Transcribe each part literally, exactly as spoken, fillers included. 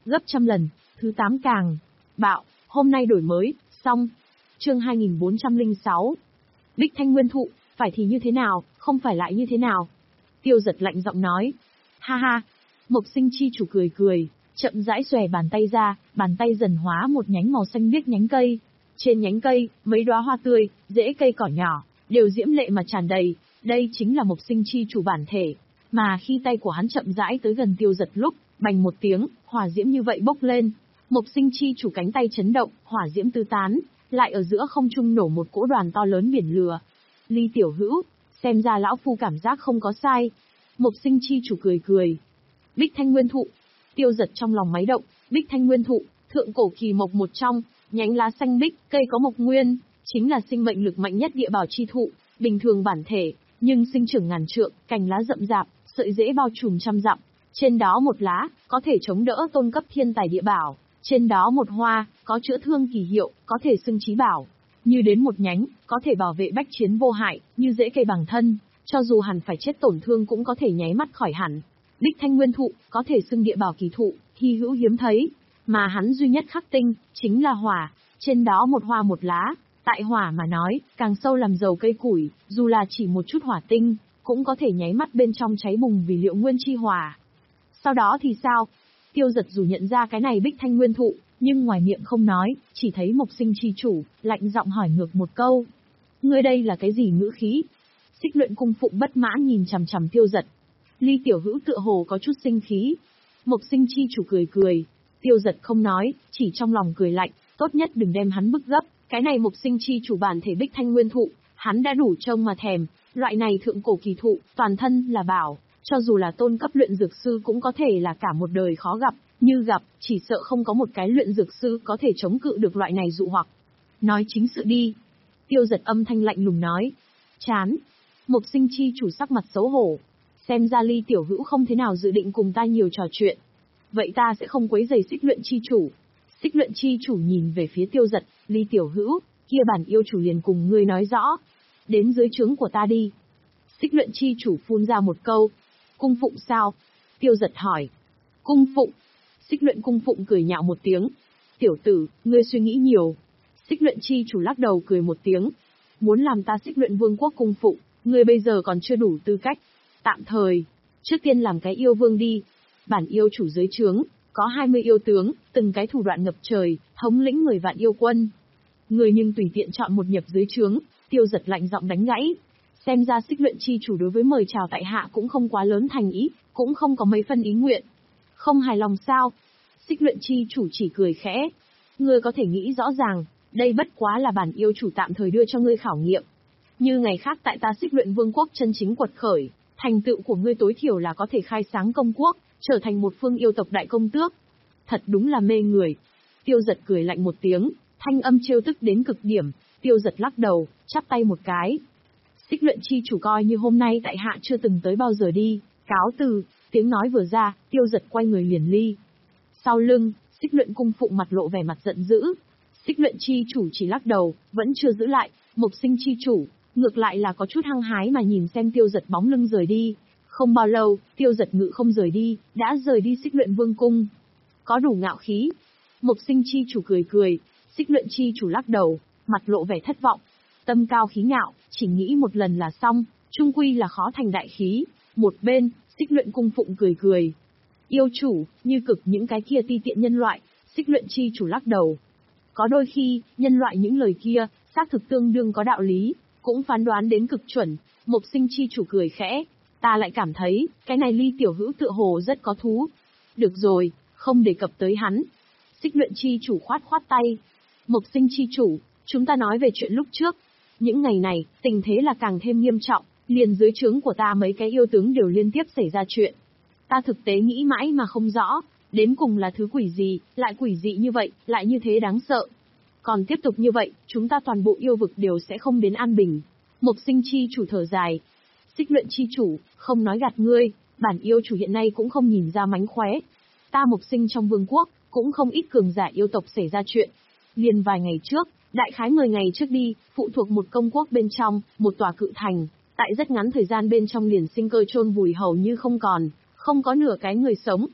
gấp trăm lần, thứ tám càng bạo, hôm nay đổi mới, xong. Chương hai nghìn bốn trăm lẻ sáu. Bích Thanh Nguyên Thụ, phải thì như thế nào, không phải lại như thế nào? Tiêu Giật lạnh giọng nói. Ha ha. Mộc Sinh chi chủ cười cười, chậm rãi xòe bàn tay ra, bàn tay dần hóa một nhánh màu xanh biếc nhánh cây. Trên nhánh cây, mấy đóa hoa tươi, rễ cây cỏ nhỏ, đều diễm lệ mà tràn đầy, đây chính là Mộc Sinh chi chủ bản thể. Mà khi tay của hắn chậm rãi tới gần Tiêu Giật lúc, bành một tiếng, hỏa diễm như vậy bốc lên. Mộc Sinh chi chủ cánh tay chấn động, hỏa diễm tứ tán, lại ở giữa không trung nổ một cỗ đoàn to lớn biển lửa. Ly tiểu hữu, xem ra lão phu cảm giác không có sai. Mộc Sinh chi chủ cười cười. Bích Thanh Nguyên Thụ. Tiêu Giật trong lòng máy động, Bích Thanh Nguyên Thụ, thượng cổ kỳ mộc một trong, nhánh lá xanh biếc, cây có mộc nguyên, chính là sinh mệnh lực mạnh nhất địa bảo chi thụ, bình thường bản thể, nhưng sinh trưởng ngàn trượng, cành lá rậm rạp, sợi rễ bao trùm trăm dặm, trên đó một lá, có thể chống đỡ tôn cấp thiên tài địa bảo, trên đó một hoa, có chữa thương kỳ hiệu, có thể xưng chí bảo, như đến một nhánh, có thể bảo vệ bách chiến vô hại, như rễ cây bằng thân, cho dù hẳn phải chết tổn thương cũng có thể nháy mắt khỏi hẳn. Bích Thanh Nguyên Thụ, có thể xưng địa bảo kỳ thụ, hy hữu hiếm thấy, mà hắn duy nhất khắc tinh, chính là hỏa, trên đó một hoa một lá, tại hỏa mà nói, càng sâu làm dầu cây củi, dù là chỉ một chút hỏa tinh, cũng có thể nháy mắt bên trong cháy bùng vì liệu nguyên chi hỏa. Sau đó thì sao? Tiêu Giật dù nhận ra cái này Bích Thanh Nguyên Thụ, nhưng ngoài miệng không nói, chỉ thấy Mộc Sinh chi chủ, lạnh giọng hỏi ngược một câu. Ngươi đây là cái gì ngữ khí? Xích Luyện Cung Phụng bất mãn nhìn chằm chằm Tiêu Giật. Ly tiểu hữu tựa hồ có chút sinh khí. Mộc Sinh chi chủ cười cười. Tiêu Giật không nói, chỉ trong lòng cười lạnh, tốt nhất đừng đem hắn bức gấp. Cái này Mộc Sinh chi chủ bản thể Bích Thanh Nguyên Thụ, hắn đã đủ trông mà thèm. Loại này thượng cổ kỳ thụ, toàn thân là bảo, cho dù là tôn cấp luyện dược sư cũng có thể là cả một đời khó gặp, như gặp, chỉ sợ không có một cái luyện dược sư có thể chống cự được loại này dụ hoặc. Nói chính sự đi. Tiêu Giật âm thanh lạnh lùng nói. Chán. Mộc Sinh chi chủ sắc mặt xấu hổ. Xem ra Ly tiểu hữu không thế nào dự định cùng ta nhiều trò chuyện. Vậy ta sẽ không quấy rầy Xích Luyện chi chủ. Xích Luyện chi chủ nhìn về phía Tiêu Giật, Ly tiểu hữu, kia bản yêu chủ liền cùng ngươi nói rõ. Đến dưới trướng của ta đi. Xích Luyện chi chủ phun ra một câu. Cung phụng sao? Tiêu Giật hỏi. Cung phụng. Xích Luyện Cung Phụng cười nhạo một tiếng. Tiểu tử, ngươi suy nghĩ nhiều. Xích Luyện chi chủ lắc đầu cười một tiếng. Muốn làm ta Xích Luyện Vương quốc cung phụng, ngươi bây giờ còn chưa đủ tư cách. Tạm thời, trước tiên làm cái yêu vương đi. Bản yêu chủ dưới trướng, có hai mươi yêu tướng, từng cái thủ đoạn ngập trời, thống lĩnh mười vạn yêu quân. Người nhưng tùy tiện chọn một nhập dưới trướng. Tiêu Giật lạnh giọng đánh gãy. Xem ra Xích Luyện chi chủ đối với mời chào tại hạ cũng không quá lớn thành ý, cũng không có mấy phân ý nguyện. Không hài lòng sao? Xích Luyện chi chủ chỉ cười khẽ. Ngươi có thể nghĩ rõ ràng, đây bất quá là bản yêu chủ tạm thời đưa cho ngươi khảo nghiệm. Như ngày khác tại ta Xích Luyện Vương quốc chân chính quật khởi, thành tựu của ngươi tối thiểu là có thể khai sáng công quốc, trở thành một phương yêu tộc đại công tước. Thật đúng là mê người. Tiêu Giật cười lạnh một tiếng, thanh âm trêu tức đến cực điểm. Tiêu Giật lắc đầu, chắp tay một cái. Xích Luyện chi chủ coi như hôm nay tại hạ chưa từng tới bao giờ đi, cáo từ. Tiếng nói vừa ra, Tiêu Giật quay người liền ly. Sau lưng, Xích Luyện Cung Phụng mặt lộ vẻ mặt giận dữ. Xích Luyện chi chủ chỉ lắc đầu, vẫn chưa giữ lại. Mộc Sinh chi chủ, ngược lại là có chút hăng hái mà nhìn xem Tiêu Giật bóng lưng rời đi. Không bao lâu, Tiêu Giật ngự không rời đi, đã rời đi Xích Luyện Vương cung. Có đủ ngạo khí. Mộc Sinh chi chủ cười cười, Xích Luyện chi chủ lắc đầu, mặt lộ vẻ thất vọng. Tâm cao khí ngạo, chỉ nghĩ một lần là xong, chung quy là khó thành đại khí. Một bên, Xích Luyện Cung Phụng cười cười. Yêu chủ, như cực những cái kia ti tiện nhân loại. Xích Luyện chi chủ lắc đầu. Có đôi khi, nhân loại những lời kia, xác thực tương đương có đạo lý, cũng phán đoán đến cực chuẩn. Mộc Sinh chi chủ cười khẽ. Ta lại cảm thấy, cái này Ly tiểu hữu tựa hồ rất có thú. Được rồi, không đề cập tới hắn. Xích Luyện chi chủ khoát khoát tay. Mộc Sinh chi chủ, chúng ta nói về chuyện lúc trước. Những ngày này, tình thế là càng thêm nghiêm trọng, liền dưới trướng của ta mấy cái yêu tướng đều liên tiếp xảy ra chuyện. Ta thực tế nghĩ mãi mà không rõ, đến cùng là thứ quỷ gì, lại quỷ dị như vậy, lại như thế đáng sợ. Còn tiếp tục như vậy, chúng ta toàn bộ yêu vực đều sẽ không đến an bình. Mộc Sinh chi chủ thở dài. Xích Luyện chi chủ, không nói gạt ngươi, bản yêu chủ hiện nay cũng không nhìn ra mánh khóe. Ta Mộc Sinh trong vương quốc, cũng không ít cường giả yêu tộc xảy ra chuyện. Liền vài ngày trước, đại khái mười ngày trước đi, phụ thuộc một công quốc bên trong, một tòa cự thành, tại rất ngắn thời gian bên trong liền sinh cơ chôn vùi hầu như không còn, không có nửa cái người sống.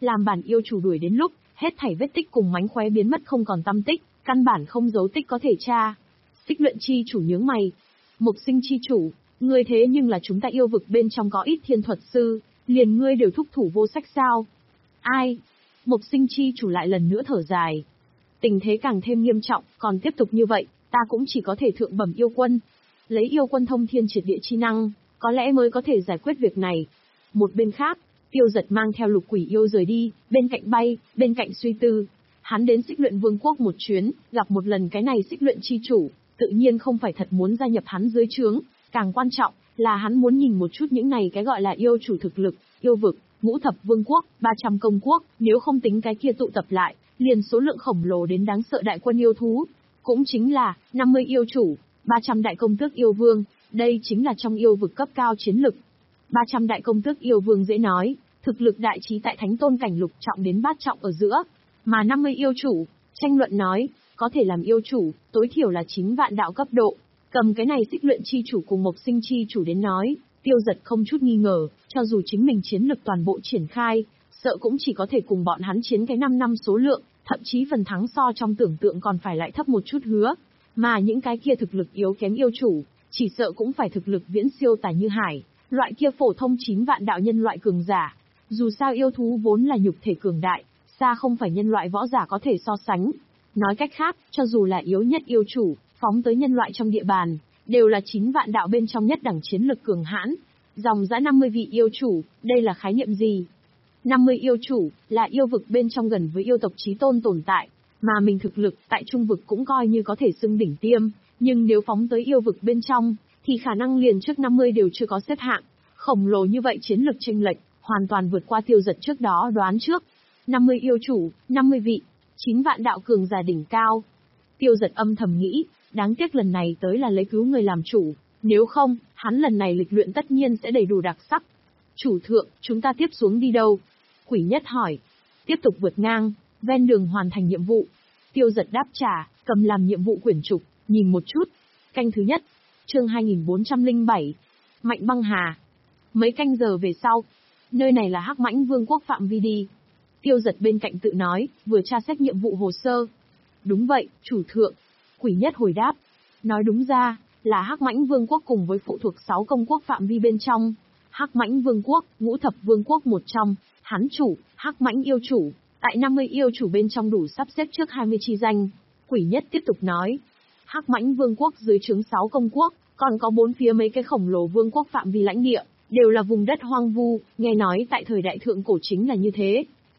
làm bản yêu chủ đuổi đến lúc, hết thảy vết tích cùng mánh khóe biến mất không còn tăm tích, căn bản không dấu tích có thể tra. Xích luyện chi chủ nhướng mày. Mộc sinh chi chủ, ngươi thế nhưng là chúng ta yêu vực bên trong có ít thiên thuật sư, liền ngươi đều thúc thủ vô sách sao? Ai? Mộc sinh chi chủ lại lần nữa thở dài. Tình thế càng thêm nghiêm trọng, còn tiếp tục như vậy, ta cũng chỉ có thể thượng bẩm yêu quân. Lấy yêu quân thông thiên triệt địa chi năng, có lẽ mới có thể giải quyết việc này. Một bên khác, Tiêu Giật mang theo lục quỷ yêu rời đi, bên cạnh bay, bên cạnh suy tư. Hắn đến Xích Luyện Vương quốc một chuyến, gặp một lần cái này Xích Luyện chi chủ, tự nhiên không phải thật muốn gia nhập hắn dưới trướng, càng quan trọng là hắn muốn nhìn một chút những này cái gọi là yêu chủ thực lực, yêu vực, ngũ thập vương quốc, ba trăm công quốc, nếu không tính cái kia tụ tập lại, liền số lượng khổng lồ đến đáng sợ đại quân yêu thú, cũng chính là năm mươi yêu chủ, ba trăm đại công tước yêu vương, đây chính là trong yêu vực cấp cao chiến lực. ba trăm đại công tước yêu vương dễ nói, thực lực đại trí tại thánh tôn cảnh lục trọng đến bát trọng ở giữa, mà năm mươi yêu chủ, tranh luận nói, có thể làm yêu chủ, tối thiểu là chín vạn đạo cấp độ. Cầm cái này Xích Luyện chi chủ cùng Mộc sinh chi chủ đến nói, Tiêu Giật không chút nghi ngờ, cho dù chính mình chiến lực toàn bộ triển khai, sợ cũng chỉ có thể cùng bọn hắn chiến cái năm năm số lượng, thậm chí phần thắng so trong tưởng tượng còn phải lại thấp một chút hứa. Mà những cái kia thực lực yếu kém yêu chủ, chỉ sợ cũng phải thực lực viễn siêu tài như hải, loại kia phổ thông chín vạn đạo nhân loại cường giả. Dù sao yêu thú vốn là nhục thể cường đại, xa không phải nhân loại võ giả có thể so sánh. Nói cách khác, cho dù là yếu nhất yêu chủ, phóng tới nhân loại trong địa bàn, đều là chín vạn đạo bên trong nhất đẳng chiến lực cường hãn. Dòng dã năm mươi vị yêu chủ, đây là khái niệm gì? năm mươi yêu chủ, là yêu vực bên trong gần với yêu tộc chí tôn tồn tại, mà mình thực lực tại trung vực cũng coi như có thể xưng đỉnh tiêm, nhưng nếu phóng tới yêu vực bên trong, thì khả năng liền trước năm mươi đều chưa có xếp hạng. Khổng lồ như vậy chiến lực chênh lệch, hoàn toàn vượt qua Tiêu Giật trước đó đoán trước. năm mươi yêu chủ, năm mươi vị, chín vạn đạo cường giả đỉnh cao. Tiêu Giật âm thầm nghĩ, đáng tiếc lần này tới là lấy cứu người làm chủ, nếu không, hắn lần này lịch luyện tất nhiên sẽ đầy đủ đặc sắc. Chủ thượng, chúng ta tiếp xuống đi đâu? Quỷ Nhất hỏi. Tiếp tục vượt ngang, ven đường hoàn thành nhiệm vụ. Tiêu Giật đáp trả, cầm làm nhiệm vụ quyển trục, nhìn một chút. Canh thứ nhất, chương hai nghìn bốn trăm lẻ bảy. Mạnh băng hà. Mấy canh giờ về sau, nơi này là Hắc Mãnh Vương quốc phạm vi đi. Tiêu Giật bên cạnh tự nói, vừa tra xét nhiệm vụ hồ sơ. Đúng vậy, chủ thượng. Quỷ Nhất hồi đáp. Nói đúng ra, là Hắc Mãnh Vương quốc cùng với phụ thuộc sáu công quốc phạm vi bên trong. Hắc Mãnh Vương quốc, ngũ thập vương quốc một trong, hắn chủ, Hắc Mãnh yêu chủ, tại năm mươi yêu chủ bên trong đủ sắp xếp trước hai mươi chi danh. Quỷ Nhất tiếp tục nói. Hắc Mãnh Vương quốc dưới trướng sáu công quốc, còn có bốn phía mấy cái khổng lồ vương quốc phạm vi lãnh địa, đều là vùng đất hoang vu, nghe nói tại thời đại thượng cổ chính là như thế.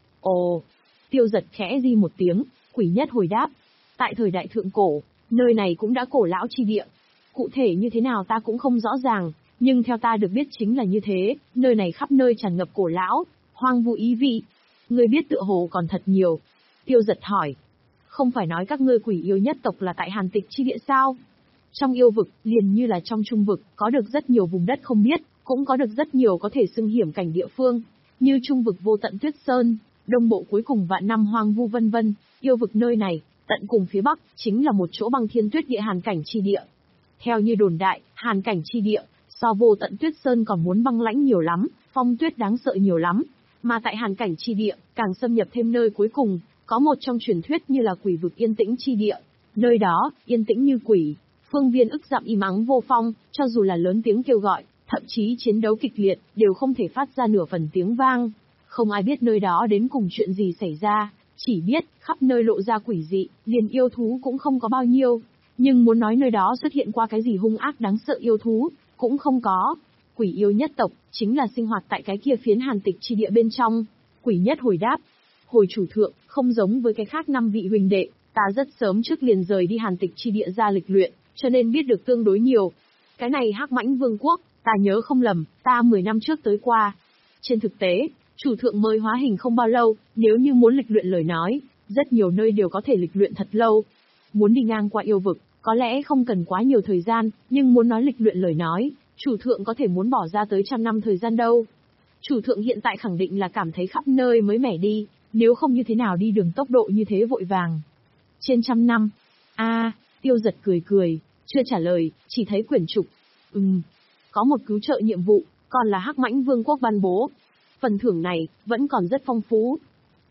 Ồ, Tiêu Giật khẽ di một tiếng, Quỷ Nhất hồi đáp. Tại thời đại thượng cổ, nơi này cũng đã cổ lão chi địa. Cụ thể như thế nào ta cũng không rõ ràng, nhưng theo ta được biết chính là như thế, nơi này khắp nơi tràn ngập cổ lão, hoang vu ý vị. Ngươi biết tựa hồ còn thật nhiều. Tiêu Giật hỏi. Không phải nói các ngươi quỷ yêu nhất tộc là tại Hàn Tịch chi địa sao? Trong yêu vực, liền như là trong trung vực, có được rất nhiều vùng đất không biết, cũng có được rất nhiều có thể xưng hiểm cảnh địa phương, như trung vực vô tận tuyết sơn, đông bộ cuối cùng vạn năm hoang vu vân vân. Yêu vực nơi này, tận cùng phía bắc, chính là một chỗ băng thiên tuyết địa hàn cảnh chi địa. Theo như đồn đại, hàn cảnh chi địa, so vô tận tuyết sơn còn muốn băng lãnh nhiều lắm, phong tuyết đáng sợ nhiều lắm. Mà tại hàn cảnh chi địa, càng xâm nhập thêm nơi cuối cùng, có một trong truyền thuyết như là quỷ vực yên tĩnh chi địa. Nơi đó, yên tĩnh như quỷ, phương viên ức dặm im ắng vô phong, cho dù là lớn tiếng kêu gọi, thậm chí chiến đấu kịch liệt, đều không thể phát ra nửa phần tiếng vang. Không ai biết nơi đó đến cùng chuyện gì xảy ra, chỉ biết khắp nơi lộ ra quỷ dị, liền yêu thú cũng không có bao nhiêu. Nhưng muốn nói nơi đó xuất hiện qua cái gì hung ác đáng sợ yêu thú, cũng không có. Quỷ yêu nhất tộc, chính là sinh hoạt tại cái kia phiến Hàn Tịch chi địa bên trong. Quỷ Nhất hồi đáp. Hồi chủ thượng, không giống với cái khác năm vị huynh đệ, ta rất sớm trước liền rời đi Hàn Tịch chi địa ra lịch luyện, cho nên biết được tương đối nhiều. Cái này Hắc Mãnh Vương quốc, ta nhớ không lầm, ta mười năm trước tới qua. Trên thực tế, chủ thượng mới hóa hình không bao lâu, nếu như muốn lịch luyện lời nói, rất nhiều nơi đều có thể lịch luyện thật lâu. Muốn đi ngang qua yêu vực, có lẽ không cần quá nhiều thời gian, nhưng muốn nói lịch luyện lời nói, chủ thượng có thể muốn bỏ ra tới trăm năm thời gian đâu. Chủ thượng hiện tại khẳng định là cảm thấy khắp nơi mới mẻ đi, nếu không như thế nào đi đường tốc độ như thế vội vàng. Trên trăm năm. A, à, Tiêu Giật cười cười, chưa trả lời, chỉ thấy quyển trục. Ừm, có một cứu trợ nhiệm vụ, còn là Hắc Mãnh Vương quốc ban bố. Phần thưởng này, vẫn còn rất phong phú.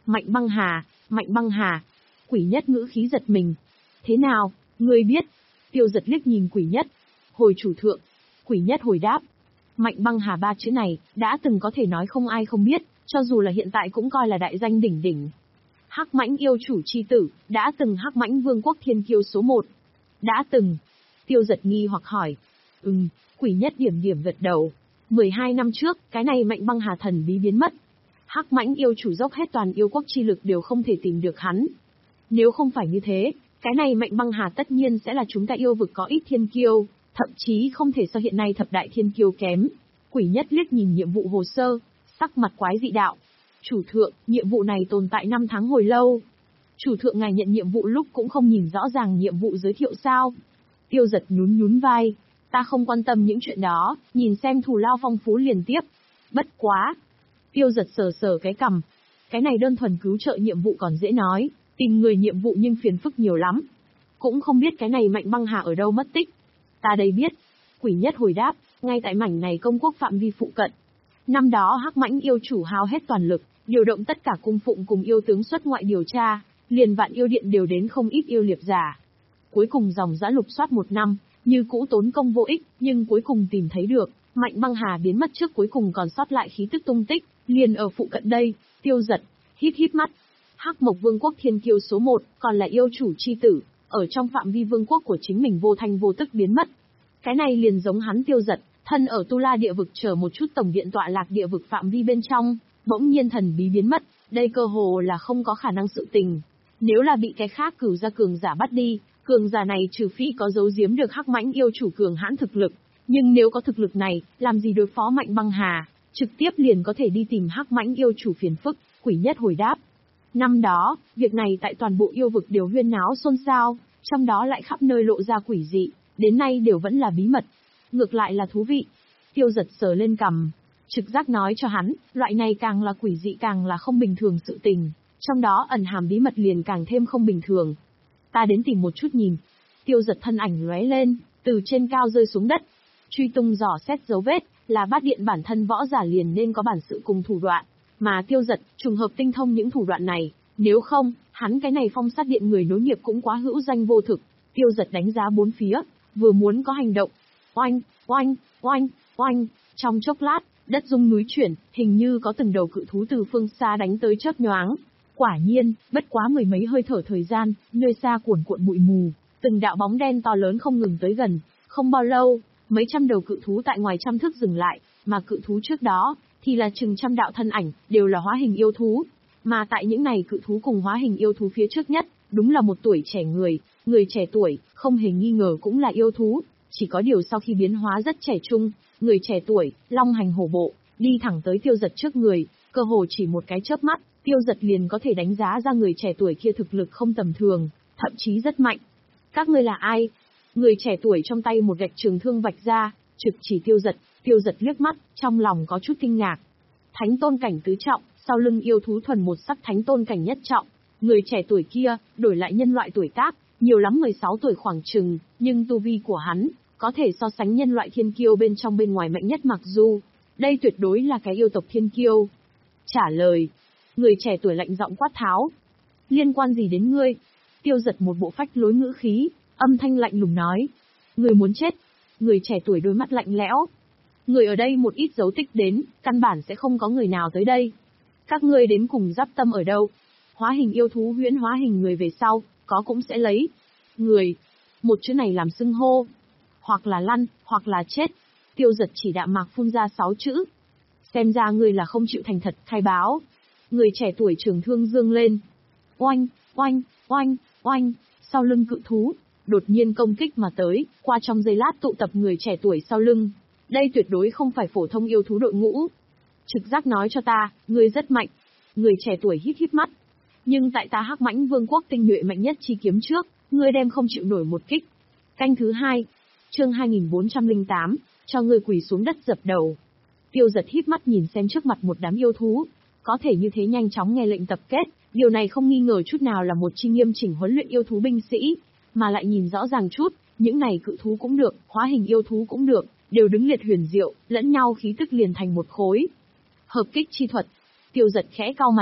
Mạnh băng hà, Mạnh băng hà. Quỷ nhất ngữ khí giật mình. Thế nào, ngươi biết? Tiêu giật liếc nhìn quỷ nhất. Hồi chủ thượng. Quỷ nhất hồi đáp. Mạnh băng hà ba chữ này, đã từng có thể nói không ai không biết, cho dù là hiện tại cũng coi là đại danh đỉnh đỉnh. Hắc mãnh yêu chủ chi tử, đã từng hắc mãnh vương quốc thiên kiêu số một. Đã từng. Tiêu giật nghi hoặc hỏi. Ừm, quỷ nhất điểm điểm gật đầu. mười hai năm trước, cái này mạnh băng hà thần bí biến mất. Hắc mãnh yêu chủ dốc hết toàn yêu quốc chi lực đều không thể tìm được hắn. Nếu không phải như thế, cái này mạnh băng hà tất nhiên sẽ là chúng ta yêu vực có ít thiên kiêu, thậm chí không thể so hiện nay thập đại thiên kiêu kém. Quỷ nhất liếc nhìn nhiệm vụ hồ sơ, sắc mặt quái dị đạo. Chủ thượng, nhiệm vụ này tồn tại năm tháng hồi lâu. Chủ thượng ngài nhận nhiệm vụ lúc cũng không nhìn rõ ràng nhiệm vụ giới thiệu sao? Tiêu giật nhún nhún vai. Ta không quan tâm những chuyện đó, nhìn xem thù lao phong phú liền tiếp. Bất quá. Tiêu giật sờ sờ cái cằm. Cái này đơn thuần cứu trợ nhiệm vụ còn dễ nói, tìm người nhiệm vụ nhưng phiền phức nhiều lắm. Cũng không biết cái này mạnh băng hà ở đâu mất tích. Ta đây biết. Quỷ nhất hồi đáp, ngay tại mảnh này công quốc phạm vi phụ cận. Năm đó hắc mãnh yêu chủ hao hết toàn lực, điều động tất cả cung phụng cùng yêu tướng xuất ngoại điều tra, liền vạn yêu điện đều đến không ít yêu liệp giả. Cuối cùng dòng dã lục soát một năm, như cũ tốn công vô ích, nhưng cuối cùng tìm thấy được, mạnh băng hà biến mất trước cuối cùng còn sót lại khí tức tung tích, liền ở phụ cận đây. Tiêu giật, hít hít mắt. Hắc mộc vương quốc thiên kiêu số một, còn là yêu chủ chi tử, ở trong phạm vi vương quốc của chính mình vô thanh vô tức biến mất. Cái này liền giống hắn tiêu giật, thân ở Tu La địa vực chờ một chút tổng điện tọa lạc địa vực phạm vi bên trong, bỗng nhiên thần bí biến mất, đây cơ hồ là không có khả năng sự tình. Nếu là bị cái khác cửu gia cường giả bắt đi, cường giả này trừ phi có giấu giếm được hắc mãnh yêu chủ cường hãn thực lực, nhưng nếu có thực lực này, làm gì đối phó mạnh băng hà, trực tiếp liền có thể đi tìm hắc mãnh yêu chủ phiền phức. Quỷ nhất hồi đáp. Năm đó, việc này tại toàn bộ yêu vực đều huyên náo xôn xao, trong đó lại khắp nơi lộ ra quỷ dị, đến nay đều vẫn là bí mật. Ngược lại là thú vị. Tiêu giật sờ lên cằm, trực giác nói cho hắn, loại này càng là quỷ dị càng là không bình thường sự tình, trong đó ẩn hàm bí mật liền càng thêm không bình thường. Ta đến tìm một chút nhìn. Tiêu giật thân ảnh lóe lên, từ trên cao rơi xuống đất. Truy tung dò xét dấu vết, là bát điện bản thân võ giả liền nên có bản sự cùng thủ đoạn. Mà tiêu giật, trùng hợp tinh thông những thủ đoạn này, nếu không, hắn cái này phong sát điện người nối nghiệp cũng quá hữu danh vô thực. Tiêu giật đánh giá bốn phía, vừa muốn có hành động. Oanh, oanh, oanh, oanh, trong chốc lát, đất rung núi chuyển, hình như có từng đầu cự thú từ phương xa đánh tới chớp nhoáng. Quả nhiên, bất quá mười mấy hơi thở thời gian, nơi xa cuồn cuộn bụi mù, từng đạo bóng đen to lớn không ngừng tới gần. Không bao lâu, mấy trăm đầu cự thú tại ngoài trăm thước dừng lại, mà cự thú trước đó, thì là chừng trăm đạo thân ảnh, đều là hóa hình yêu thú. Mà tại những này cự thú cùng hóa hình yêu thú phía trước nhất, đúng là một tuổi trẻ người, người trẻ tuổi, không hề nghi ngờ cũng là yêu thú. Chỉ có điều sau khi biến hóa rất trẻ trung, người trẻ tuổi, long hành hổ bộ, đi thẳng tới tiêu giật trước người, cơ hồ chỉ một cái chớp mắt, tiêu giật liền có thể đánh giá ra người trẻ tuổi kia thực lực không tầm thường, thậm chí rất mạnh. Các ngươi là ai? Người trẻ tuổi trong tay một gạch trường thương vạch ra, trực chỉ tiêu giật, tiêu giật liếc mắt, trong lòng có chút kinh ngạc. Thánh tôn cảnh tứ trọng, sau lưng yêu thú thuần một sắc thánh tôn cảnh nhất trọng, người trẻ tuổi kia, đổi lại nhân loại tuổi tác, nhiều lắm mười sáu tuổi khoảng chừng, nhưng tu vi của hắn, có thể so sánh nhân loại thiên kiêu bên trong bên ngoài mạnh nhất mặc dù, đây tuyệt đối là cái yêu tộc thiên kiêu. Trả lời, người trẻ tuổi lạnh giọng quát tháo. Liên quan gì đến ngươi? Tiêu giật một bộ phách lối ngữ khí, âm thanh lạnh lùng nói. Người muốn chết. Người trẻ tuổi đôi mắt lạnh lẽo. Người ở đây một ít dấu tích đến, căn bản sẽ không có người nào tới đây. Các ngươi đến cùng giáp tâm ở đâu? Hóa hình yêu thú huyễn hóa hình người về sau, có cũng sẽ lấy. Người. Một chữ này làm xưng hô. Hoặc là lăn, hoặc là chết. Tiêu giật chỉ đạm mạc phun ra sáu chữ. Xem ra ngươi là không chịu thành thật, khai báo. Người trẻ tuổi trường thương dương lên. Oanh, oanh, oanh, oanh, sau lưng cự thú, đột nhiên công kích mà tới, qua trong giây lát tụ tập người trẻ tuổi sau lưng. Đây tuyệt đối không phải phổ thông yêu thú đội ngũ. Trực giác nói cho ta, ngươi rất mạnh. Người trẻ tuổi hít hít mắt. Nhưng tại ta hắc mãnh vương quốc tinh nhuệ mạnh nhất chi kiếm trước, ngươi đem không chịu nổi một kích. Canh thứ hai, chương hai nghìn bốn trăm lẻ tám, cho ngươi quỳ xuống đất dập đầu. Tiêu giật hít mắt nhìn xem trước mặt một đám yêu thú, có thể như thế nhanh chóng nghe lệnh tập kết, điều này không nghi ngờ chút nào là một chi nghiêm chỉnh huấn luyện yêu thú binh sĩ, mà lại nhìn rõ ràng chút, những này cự thú cũng được, hóa hình yêu thú cũng được, đều đứng liệt huyền diệu, lẫn nhau khí tức liền thành một khối. Hợp kích chi thuật. Tiêu giật khẽ cau mày,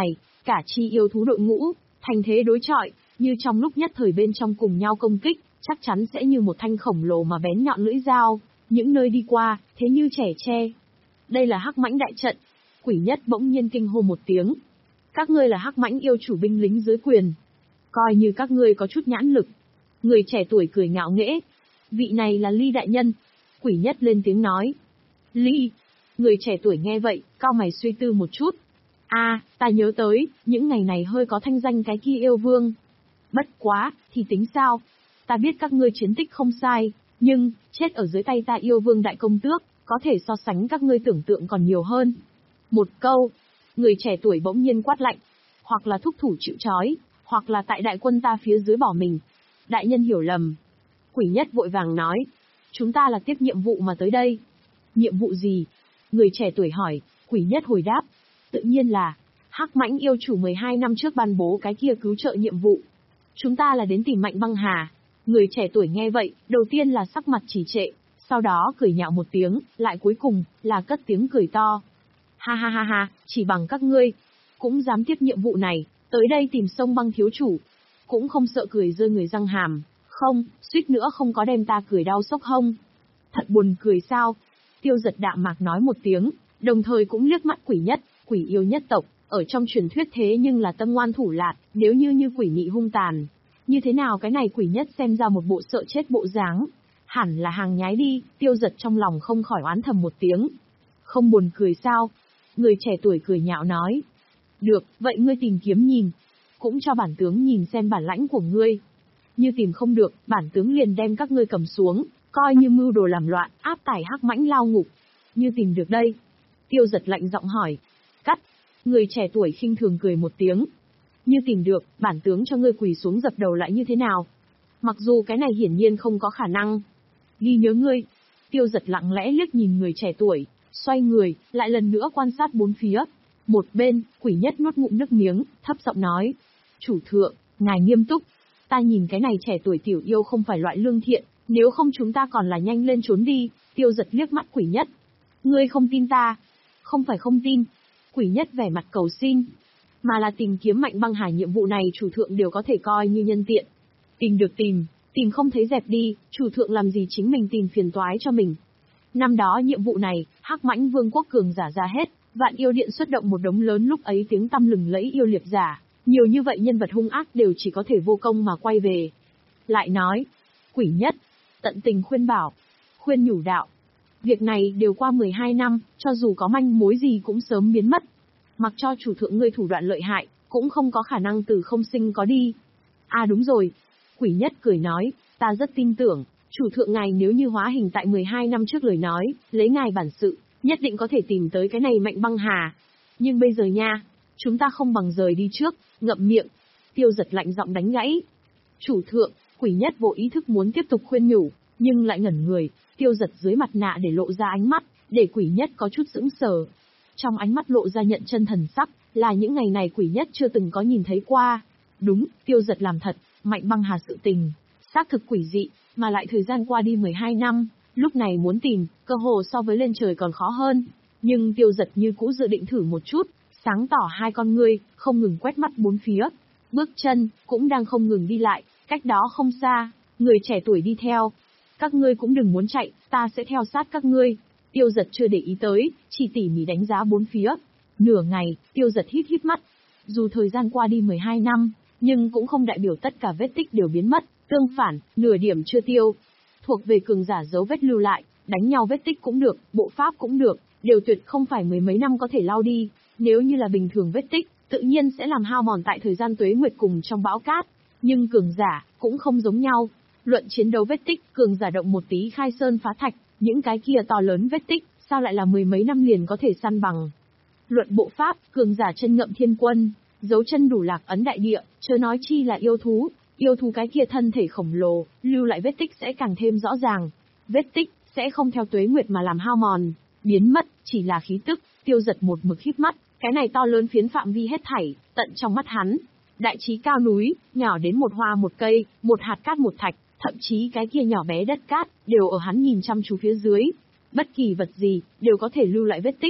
cả chi yêu thú đội ngũ, thành thế đối chọi, như trong lúc nhất thời bên trong cùng nhau công kích, chắc chắn sẽ như một thanh khổng lồ mà bén nhọn lưỡi dao, những nơi đi qua, thế như trẻ tre. Đây là Hắc Mãnh đại trận. Quỷ Nhất bỗng nhiên kinh hô một tiếng. Các ngươi là Hắc Mãnh yêu chủ binh lính dưới quyền. Coi như các ngươi có chút nhãn lực. Người trẻ tuổi cười ngạo nghễ. Vị này là Ly đại nhân. Quỷ Nhất lên tiếng nói. Ly. Người trẻ tuổi nghe vậy, cau mày suy tư một chút. A, à, ta nhớ tới, những ngày này hơi có thanh danh cái kia yêu vương. Bất quá, thì tính sao? Ta biết các ngươi chiến tích không sai, nhưng, chết ở dưới tay ta yêu vương đại công tước, có thể so sánh các ngươi tưởng tượng còn nhiều hơn. Một câu, người trẻ tuổi bỗng nhiên quát lạnh, hoặc là thúc thủ chịu trói, hoặc là tại đại quân ta phía dưới bỏ mình. Đại nhân hiểu lầm. Quỷ Nhất vội vàng nói, chúng ta là tiếp nhiệm vụ mà tới đây. Nhiệm vụ gì? Người trẻ tuổi hỏi. Quỷ Nhất hồi đáp, tự nhiên là, Hắc Mãnh yêu chủ mười hai năm trước ban bố cái kia cứu trợ nhiệm vụ. Chúng ta là đến tìm Mạnh Băng Hà. Người trẻ tuổi nghe vậy, đầu tiên là sắc mặt trì trệ, sau đó cười nhạo một tiếng, lại cuối cùng, là cất tiếng cười to. Ha ha ha ha, chỉ bằng các ngươi, cũng dám tiếp nhiệm vụ này, tới đây tìm Sông Băng thiếu chủ. Cũng không sợ cười rơi người răng hàm, không, suýt nữa không có đem ta cười đau sốc hông. Thật buồn cười sao? Tiêu Giật đạm mạc nói một tiếng, đồng thời cũng liếc mắt Quỷ Nhất, quỷ yêu nhất tộc, ở trong truyền thuyết thế nhưng là tâm ngoan thủ lạt, nếu như như quỷ mị hung tàn. Như thế nào cái này Quỷ Nhất xem ra một bộ sợ chết bộ dáng, hẳn là hàng nhái đi. Tiêu Giật trong lòng không khỏi oán thầm một tiếng. Không buồn cười sao? Người trẻ tuổi cười nhạo nói. Được, vậy ngươi tìm kiếm nhìn, cũng cho bản tướng nhìn xem bản lãnh của ngươi. Như tìm không được, bản tướng liền đem các ngươi cầm xuống, coi như mưu đồ làm loạn, áp tải Hắc Mãnh lao ngục. Như tìm được đây? Tiêu Giật lạnh giọng hỏi. Cắt. Người trẻ tuổi khinh thường cười một tiếng. Như tìm được, bản tướng cho ngươi quỳ xuống dập đầu lại như thế nào? Mặc dù cái này hiển nhiên không có khả năng. Ghi nhớ ngươi. Tiêu Giật lặng lẽ liếc nhìn người trẻ tuổi, xoay người, lại lần nữa quan sát bốn phía. Một bên, Quỷ Nhất nuốt ngụm nước miếng, thấp giọng nói. Chủ thượng, ngài nghiêm túc. Ta nhìn cái này trẻ tuổi tiểu yêu không phải loại lương thiện, nếu không chúng ta còn là nhanh lên trốn đi. Tiêu Giật liếc mắt Quỷ Nhất. Ngươi không tin ta? Không phải không tin. Quỷ Nhất vẻ mặt cầu xin. Mà là tìm kiếm Mạnh Băng Hà nhiệm vụ này chủ thượng đều có thể coi như nhân tiện. Tìm được tìm, tìm không thấy dẹp đi, chủ thượng làm gì chính mình tìm phiền toái cho mình. Năm đó nhiệm vụ này, Hắc Mãnh Vương quốc cường giả ra hết, Vạn Yêu Điện xuất động một đống lớn lúc ấy tiếng tăm lừng lẫy yêu liệp giả, nhiều như vậy nhân vật hung ác đều chỉ có thể vô công mà quay về. Lại nói, Quỷ Nhất, tận tình khuyên bảo, khuyên nhủ đạo. Việc này đều qua mười hai năm, cho dù có manh mối gì cũng sớm biến mất. Mặc cho chủ thượng ngươi thủ đoạn lợi hại, cũng không có khả năng từ không sinh có đi. À đúng rồi. Quỷ Nhất cười nói, ta rất tin tưởng, chủ thượng ngài nếu như hóa hình tại mười hai năm trước lời nói, lấy ngài bản sự, nhất định có thể tìm tới cái này Mạnh Băng Hà. Nhưng bây giờ nha, chúng ta không bằng rời đi trước, ngậm miệng. Tiêu Giật lạnh giọng đánh gãy. Chủ thượng, Quỷ Nhất vô ý thức muốn tiếp tục khuyên nhủ, nhưng lại ngẩn người. Tiêu Giật dưới mặt nạ để lộ ra ánh mắt, để Quỷ Nhất có chút sững sờ. Trong ánh mắt lộ ra nhận chân thần sắc, là những ngày này Quỷ Nhất chưa từng có nhìn thấy qua. Đúng, Tiêu Giật làm thật, Mạnh Băng Hà sự tình, xác thực quỷ dị, mà lại thời gian qua đi mười hai năm, lúc này muốn tìm, cơ hồ so với lên trời còn khó hơn. Nhưng Tiêu Giật như cũ dự định thử một chút, sáng tỏ hai con ngươi, không ngừng quét mắt bốn phía. Bước chân, cũng đang không ngừng đi lại, cách đó không xa, người trẻ tuổi đi theo. Các ngươi cũng đừng muốn chạy, ta sẽ theo sát các ngươi. Tiêu Giật chưa để ý tới, chỉ tỉ mỉ đánh giá bốn phía. Nửa ngày, Tiêu Giật híp híp mắt. Dù thời gian qua đi mười hai năm, nhưng cũng không đại biểu tất cả vết tích đều biến mất, tương phản, nửa điểm chưa tiêu. Thuộc về cường giả dấu vết lưu lại, đánh nhau vết tích cũng được, bộ pháp cũng được, đều tuyệt không phải mười mấy năm có thể lau đi. Nếu như là bình thường vết tích, tự nhiên sẽ làm hao mòn tại thời gian tuế nguyệt cùng trong bão cát. Nhưng cường giả, cũng không giống nhau. Luận chiến đấu vết tích, cường giả động một tí khai sơn phá thạch, những cái kia to lớn vết tích, sao lại là mười mấy năm liền có thể săn bằng. Luận bộ pháp, cường giả chân ngậm thiên quân, dấu chân đủ lạc ấn đại địa, chớ nói chi là yêu thú. Yêu thú cái kia thân thể khổng lồ, lưu lại vết tích sẽ càng thêm rõ ràng. Vết tích, sẽ không theo tuế nguyệt mà làm hao mòn, biến mất, chỉ là khí tức. Tiêu Giật một mực híp mắt, cái này to lớn phiến phạm vi hết thảy, tận trong mắt hắn. Đại trí cao núi, nhỏ đến một hoa một cây, một hạt cát một thạch, thậm chí cái kia nhỏ bé đất cát, đều ở hắn nhìn chăm chú phía dưới. Bất kỳ vật gì, đều có thể lưu lại vết tích.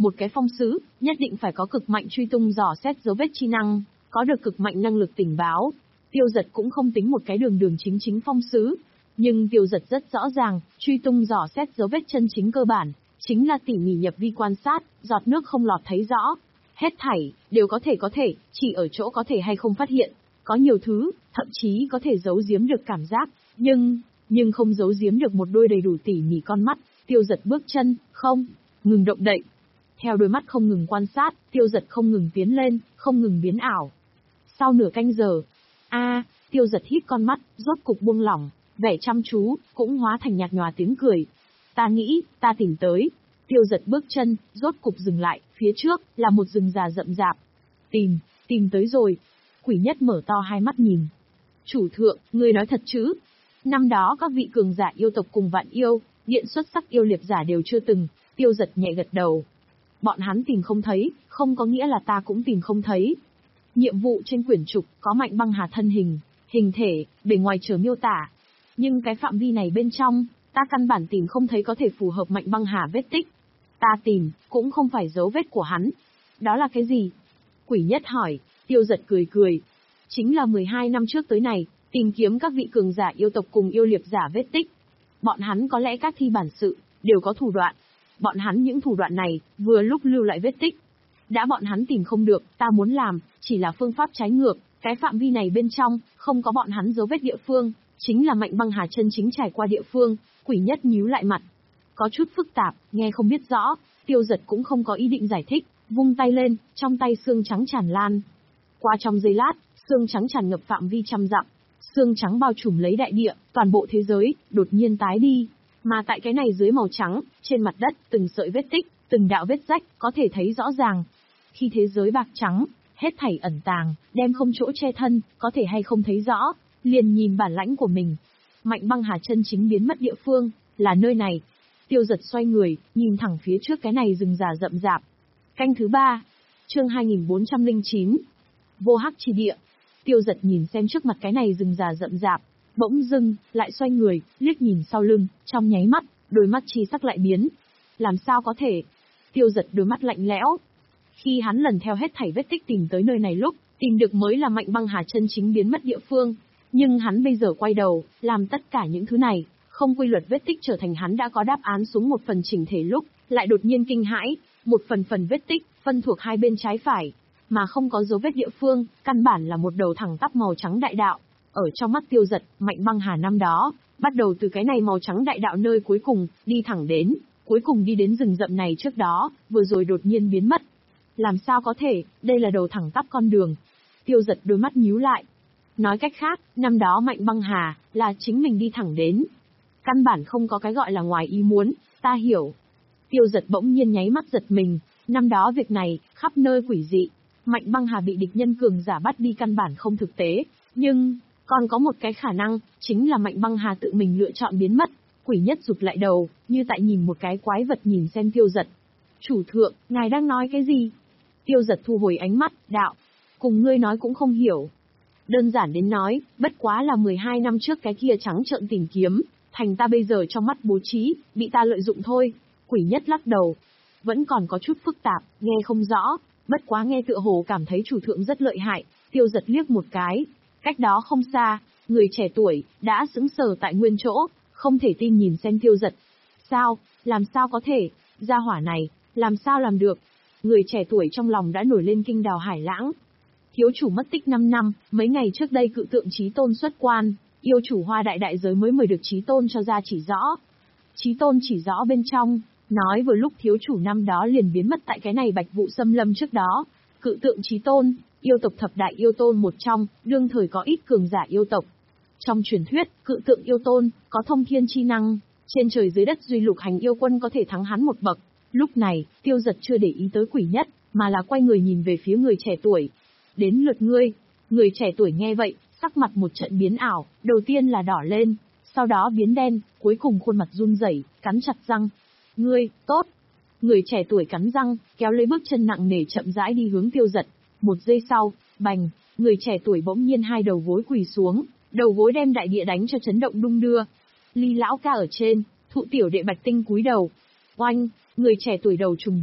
Một cái phong sứ, nhất định phải có cực mạnh truy tung dò xét dấu vết chi năng, có được cực mạnh năng lực tình báo. Tiêu Dật cũng không tính một cái đường đường chính chính phong sứ, nhưng Tiêu Dật rất rõ ràng, truy tung dò xét dấu vết chân chính cơ bản, chính là tỉ mỉ nhập vi quan sát, giọt nước không lọt thấy rõ. Hết thảy, đều có thể có thể, chỉ ở chỗ có thể hay không phát hiện. Có nhiều thứ, thậm chí có thể giấu giếm được cảm giác, nhưng, nhưng không giấu giếm được một đôi đầy đủ tỉ mỉ con mắt. Tiêu Dật bước chân, không, ngừng động đậy. Theo đôi mắt không ngừng quan sát, Tiêu Dật không ngừng tiến lên, không ngừng biến ảo. Sau nửa canh giờ, a, Tiêu Dật hít con mắt, rốt cục buông lỏng, vẻ chăm chú, cũng hóa thành nhạt nhòa tiếng cười. Ta nghĩ, ta tìm tới. Tiêu Dật bước chân, rốt cục dừng lại, phía trước, là một rừng già rậm rạp. Tìm, tìm tới rồi. Quỷ Nhất mở to hai mắt nhìn. Chủ thượng, ngươi nói thật chứ? Năm đó các vị cường giả yêu tộc cùng vạn yêu, điện xuất sắc yêu liệt giả đều chưa từng. Tiêu Dật nhẹ gật đầu. Bọn hắn tìm không thấy, không có nghĩa là ta cũng tìm không thấy. Nhiệm vụ trên quyển trục có Mạnh Băng Hà thân hình, hình thể, bề ngoài chờ miêu tả. Nhưng cái phạm vi này bên trong, ta căn bản tìm không thấy có thể phù hợp Mạnh Băng Hà vết tích. Ta tìm, cũng không phải dấu vết của hắn. Đó là cái gì? Quỷ Nhất hỏi. Tiêu Dật cười cười. Chính là mười hai năm trước tới này, tìm kiếm các vị cường giả yêu tộc cùng yêu liệt giả vết tích. Bọn hắn có lẽ các thi bản sự, đều có thủ đoạn. Bọn hắn những thủ đoạn này, vừa lúc lưu lại vết tích. Đã bọn hắn tìm không được, ta muốn làm, chỉ là phương pháp trái ngược, cái phạm vi này bên trong, không có bọn hắn dấu vết địa phương, chính là Mạnh Băng Hà chân chính trải qua địa phương. Quỷ Nhất nhíu lại mặt. Có chút phức tạp, nghe không biết rõ, Tiêu Dật cũng không có ý định giải thích, vung tay lên, trong tay xương trắng tràn lan. Qua trong giây lát, xương trắng tràn ngập phạm vi trăm dặm, xương trắng bao trùm lấy đại địa, toàn bộ thế giới, đột nhiên tái đi. Mà tại cái này dưới màu trắng, trên mặt đất, từng sợi vết tích, từng đạo vết rách, có thể thấy rõ ràng. Khi thế giới bạc trắng, hết thảy ẩn tàng, đem không chỗ che thân, có thể hay không thấy rõ, liền nhìn bản lãnh của mình. Mạnh Băng Hà chân chính biến mất địa phương, là nơi này. Tiêu Dật xoay người, nhìn thẳng phía trước cái này rừng già rậm rạp. Canh thứ ba, chương hai nghìn bốn trăm lẻ chín. Vô Hắc Chi Địa. Tiêu Dật nhìn xem trước mặt cái này rừng già rậm rạp, bỗng dưng, lại xoay người, liếc nhìn sau lưng, trong nháy mắt, đôi mắt chi sắc lại biến. Làm sao có thể? Tiêu Dật đôi mắt lạnh lẽo. Khi hắn lần theo hết thảy vết tích tìm tới nơi này lúc, tìm được mới là Mạnh Băng Hà chân chính biến mất địa phương. Nhưng hắn bây giờ quay đầu, làm tất cả những thứ này, không quy luật vết tích trở thành hắn đã có đáp án xuống một phần chỉnh thể lúc, lại đột nhiên kinh hãi, một phần phần vết tích, phân thuộc hai bên trái phải, mà không có dấu vết địa phương, căn bản là một đầu thẳng tắp màu trắng đại đạo. Ở trong mắt Tiêu Dật, Mạnh Băng Hà năm đó, bắt đầu từ cái này màu trắng đại đạo nơi cuối cùng, đi thẳng đến, cuối cùng đi đến rừng rậm này trước đó, vừa rồi đột nhiên biến mất. Làm sao có thể, đây là đầu thẳng tắp con đường. Tiêu Dật đôi mắt nhíu lại. Nói cách khác, năm đó Mạnh Băng Hà, là chính mình đi thẳng đến. Căn bản không có cái gọi là ngoài ý muốn, ta hiểu. Tiêu Dật bỗng nhiên nháy mắt giật mình, năm đó việc này, khắp nơi quỷ dị. Mạnh Băng Hà bị địch nhân cường giả bắt đi căn bản không thực tế, nhưng, còn có một cái khả năng, chính là Mạnh Băng Hà tự mình lựa chọn biến mất. Quỷ Nhất rụt lại đầu, như tại nhìn một cái quái vật nhìn xem Tiêu Dật. Chủ thượng, ngài đang nói cái gì? Tiêu Dật thu hồi ánh mắt, đạo. Cùng ngươi nói cũng không hiểu. Đơn giản đến nói, bất quá là mười hai năm trước cái kia trắng trợn tìm kiếm, thành ta bây giờ trong mắt bố trí, bị ta lợi dụng thôi. Quỷ Nhất lắc đầu. Vẫn còn có chút phức tạp, nghe không rõ, bất quá nghe tựa hồ cảm thấy chủ thượng rất lợi hại. Tiêu Dật liếc một cái. Cách đó không xa, người trẻ tuổi, đã sững sờ tại nguyên chỗ, không thể tin nhìn xem Tiêu Dật. Sao, làm sao có thể, gia hỏa này, làm sao làm được? Người trẻ tuổi trong lòng đã nổi lên kinh đào hải lãng. Thiếu chủ mất tích năm năm, mấy ngày trước đây cự tượng Chí Tôn xuất quan, yêu chủ Hoa Đại đại giới mới mời được Chí Tôn cho ra chỉ rõ. Chí Tôn chỉ rõ bên trong, nói vừa lúc thiếu chủ năm đó liền biến mất tại cái này Bạch Vụ xâm lâm trước đó. Cự tượng Chí Tôn, yêu tộc thập đại yêu tôn một trong, đương thời có ít cường giả yêu tộc. Trong truyền thuyết, cự tượng yêu tôn, có thông thiên chi năng, trên trời dưới đất duy lục hành yêu quân có thể thắng hắn một bậc. Lúc này, Tiêu Dật chưa để ý tới Quỷ Nhất, mà là quay người nhìn về phía người trẻ tuổi. Đến lượt ngươi. Người trẻ tuổi nghe vậy, sắc mặt một trận biến ảo, đầu tiên là đỏ lên, sau đó biến đen, cuối cùng khuôn mặt run rẩy, cắn chặt răng. Ngươi, tốt. Người trẻ tuổi cắn răng, kéo lấy bước chân nặng nề chậm rãi đi hướng Tiêu Dật. Một giây sau, bành, người trẻ tuổi bỗng nhiên hai đầu gối quỳ xuống, đầu gối đem đại địa đánh cho chấn động đung đưa. Ly lão ca ở trên, thụ tiểu đệ Bạch Tinh cúi đầu. Oanh, người trẻ tuổi đầu trùng điệp,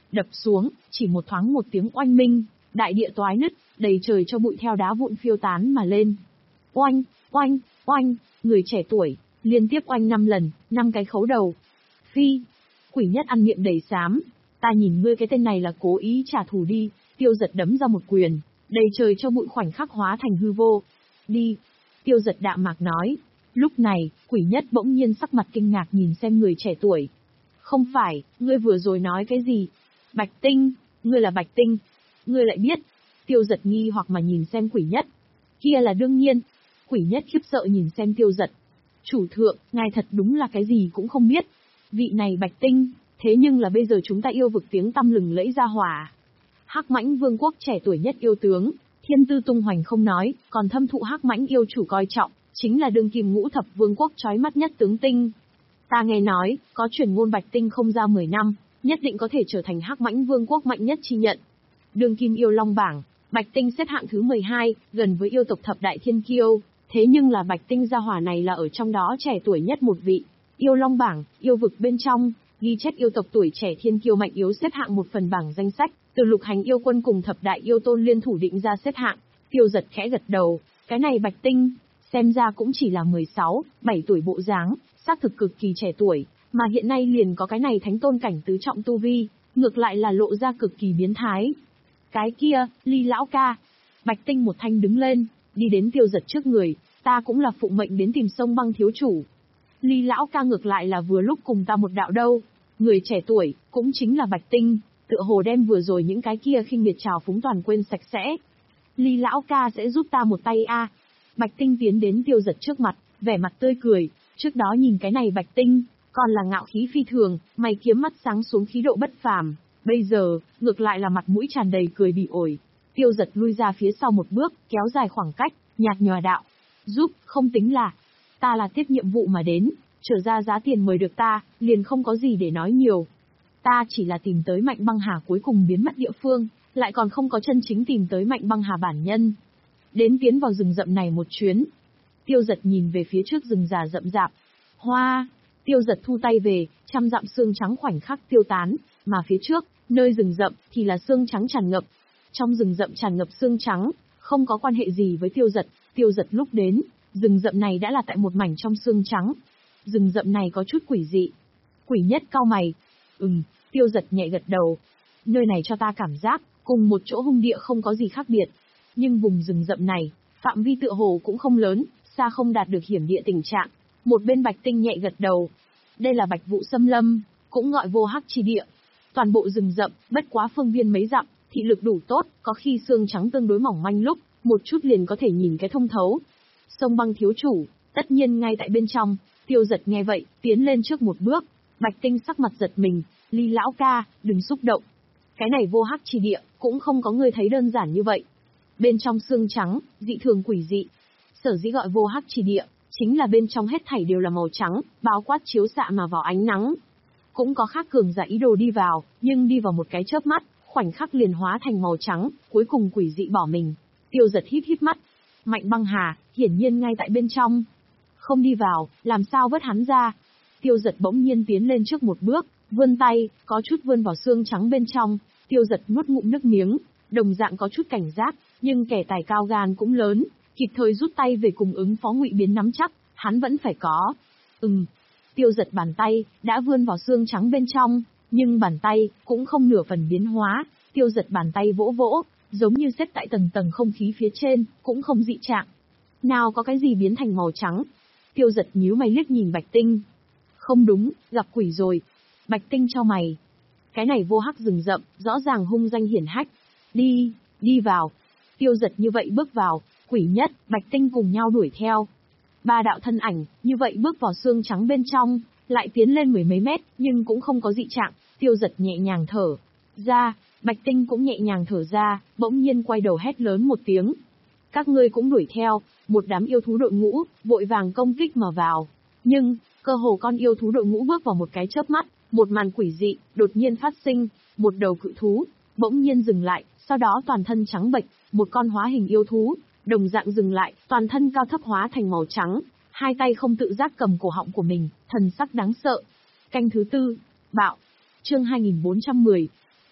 đập xuống, chỉ một thoáng một tiếng oanh minh, đại địa toái nứt, đầy trời cho bụi theo đá vụn phiêu tán mà lên. Oanh, oanh, oanh, người trẻ tuổi, liên tiếp oanh năm lần, năm cái khấu đầu. Phi, Quỷ Nhất ăn miệng đầy xám, ta nhìn ngươi cái tên này là cố ý trả thù đi, Tiêu Giật đấm ra một quyền, đầy trời cho bụi khoảnh khắc hóa thành hư vô. Đi, Tiêu Giật đạm mạc nói. Lúc này, Quỷ Nhất bỗng nhiên sắc mặt kinh ngạc nhìn xem người trẻ tuổi. Không phải, ngươi vừa rồi nói cái gì? Bạch Tinh, ngươi là Bạch Tinh. Ngươi lại biết. Tiêu Giật nghi hoặc mà nhìn xem Quỷ Nhất. Kia là đương nhiên. Quỷ Nhất khiếp sợ nhìn xem Tiêu Giật. Chủ thượng, ngài thật đúng là cái gì cũng không biết. Vị này Bạch Tinh, thế nhưng là bây giờ chúng ta yêu vực tiếng tăm lừng lẫy ra hỏa. Hắc Mãnh Vương quốc trẻ tuổi nhất yêu tướng, thiên tư tung hoành không nói, còn thâm thụ Hắc Mãnh yêu chủ coi trọng, chính là đương kim ngũ thập vương quốc chói mắt nhất tướng tinh. Ta nghe nói, có truyền ngôn Bạch Tinh không ra mười năm, nhất định có thể trở thành Hắc Mãnh Vương quốc mạnh nhất chi nhận. Đương kim yêu long bảng, Bạch Tinh xếp hạng thứ mười hai, gần với yêu tộc thập đại thiên kiêu, thế nhưng là Bạch Tinh gia hỏa này là ở trong đó trẻ tuổi nhất một vị. Yêu long bảng, yêu vực bên trong, ghi chép yêu tộc tuổi trẻ thiên kiêu mạnh yếu xếp hạng một phần bảng danh sách, từ lục hành yêu quân cùng thập đại yêu tôn liên thủ định ra xếp hạng. Tiêu Giật khẽ gật đầu, cái này Bạch Tinh, xem ra cũng chỉ là mười sáu, bảy tuổi bộ dáng, xác thực cực kỳ trẻ tuổi, mà hiện nay liền có cái này thánh tôn cảnh tứ trọng tu vi, ngược lại là lộ ra cực kỳ biến thái. Cái kia, Ly lão ca. Bạch Tinh một thanh đứng lên, đi đến Tiêu Giật trước người, ta cũng là phụ mệnh đến tìm Sông Băng thiếu chủ. Ly lão ca ngược lại là vừa lúc cùng ta một đạo đâu. Người trẻ tuổi, cũng chính là Bạch Tinh, tựa hồ đem vừa rồi những cái kia khinh miệt trào phúng toàn quên sạch sẽ. Ly lão ca sẽ giúp ta một tay a. À. Bạch Tinh tiến đến Tiêu Giật trước mặt, vẻ mặt tươi cười, trước đó nhìn cái này Bạch Tinh, còn là ngạo khí phi thường, mày kiếm mắt sáng xuống khí độ bất phàm, bây giờ, ngược lại là mặt mũi tràn đầy cười bị ổi. Tiêu Giật lui ra phía sau một bước, kéo dài khoảng cách, nhạt nhòa đạo. Giúp, không tính là, ta là tiếp nhiệm vụ mà đến, trở ra giá tiền mời được ta, liền không có gì để nói nhiều. Ta chỉ là tìm tới Mạnh Băng Hà cuối cùng biến mất địa phương, lại còn không có chân chính tìm tới Mạnh Băng Hà bản nhân. Đến tiến vào rừng rậm này một chuyến. Tiêu Giật nhìn về phía trước rừng già rậm rạp. Hoa! Tiêu Giật thu tay về, trăm dặm xương trắng khoảnh khắc tiêu tán, mà phía trước, nơi rừng rậm, thì là xương trắng tràn ngập. Trong rừng rậm tràn ngập xương trắng, không có quan hệ gì với Tiêu Giật. Tiêu Giật lúc đến, rừng rậm này đã là tại một mảnh trong xương trắng. Rừng rậm này có chút quỷ dị. Quỷ Nhất cau mày. Ừm, Tiêu Giật nhẹ gật đầu. Nơi này cho ta cảm giác, cùng một chỗ hung địa không có gì khác biệt. Nhưng vùng rừng rậm này, phạm vi tựa hồ cũng không lớn, xa không đạt được hiểm địa tình trạng. Một bên Bạch Tinh nhẹ gật đầu. Đây là Bạch Vụ Xâm Lâm, cũng gọi vô hắc chi địa. Toàn bộ rừng rậm, bất quá phương viên mấy dặm, thị lực đủ tốt, có khi xương trắng tương đối mỏng manh lúc, một chút liền có thể nhìn cái thông thấu. Sông Băng thiếu chủ, tất nhiên ngay tại bên trong. Tiêu Giật nghe vậy, tiến lên trước một bước. Bạch Tinh sắc mặt giật mình, Ly lão ca, đừng xúc động. Cái này vô hắc chi địa, cũng không có người thấy đơn giản như vậy. Bên trong xương trắng, dị thường quỷ dị. Sở dĩ gọi vô hắc chi địa, chính là bên trong hết thảy đều là màu trắng, báo quát chiếu xạ mà vào ánh nắng. Cũng có khác cường giả ý đồ đi vào, nhưng đi vào một cái chớp mắt, khoảnh khắc liền hóa thành màu trắng, cuối cùng quỷ dị bỏ mình. Tiêu Giật híp híp mắt. Mạnh Băng Hà, hiển nhiên ngay tại bên trong. Không đi vào, làm sao vớt hắn ra? Tiêu Giật bỗng nhiên tiến lên trước một bước, vươn tay, có chút vươn vào xương trắng bên trong. Tiêu Giật nuốt ngụm nước miếng, đồng dạng có chút cảnh giác, nhưng kẻ tài cao gan cũng lớn, kịp thời rút tay về cùng ứng phó ngụy biến nắm chắc, hắn vẫn phải có. Ừm. Tiêu Giật bàn tay, đã vươn vào xương trắng bên trong, nhưng bàn tay, cũng không nửa phần biến hóa. Tiêu Giật bàn tay vỗ vỗ, giống như xếp tại tầng tầng không khí phía trên, cũng không dị trạng. Nào có cái gì biến thành màu trắng? Tiêu Giật nhíu mày liếc nhìn Bạch Tinh. Không đúng, gặp quỷ rồi. Bạch Tinh chau mày. Cái này vô hắc rừng rậm, rõ ràng hung danh hiển hách. Đi, đi vào. Tiêu Giật như vậy bước vào, Quỷ Nhất, Bạch Tinh cùng nhau đuổi theo. Ba đạo thân ảnh, như vậy bước vào xương trắng bên trong, lại tiến lên mười mấy mét, nhưng cũng không có dị trạng. Tiêu Giật nhẹ nhàng thở ra, Bạch Tinh cũng nhẹ nhàng thở ra, bỗng nhiên quay đầu hét lớn một tiếng. Các ngươi cũng đuổi theo, một đám yêu thú đội ngũ, vội vàng công kích mà vào. Nhưng, cơ hồ con yêu thú đội ngũ bước vào một cái chớp mắt, một màn quỷ dị, đột nhiên phát sinh, một đầu cự thú, bỗng nhiên dừng lại, sau đó toàn thân trắng bệch, một con hóa hình yêu thú, đồng dạng dừng lại, toàn thân cao thấp hóa thành màu trắng, hai tay không tự giác cầm cổ họng của mình, thần sắc đáng sợ. Canh thứ tư, bạo. Chương hai nghìn bốn trăm mười.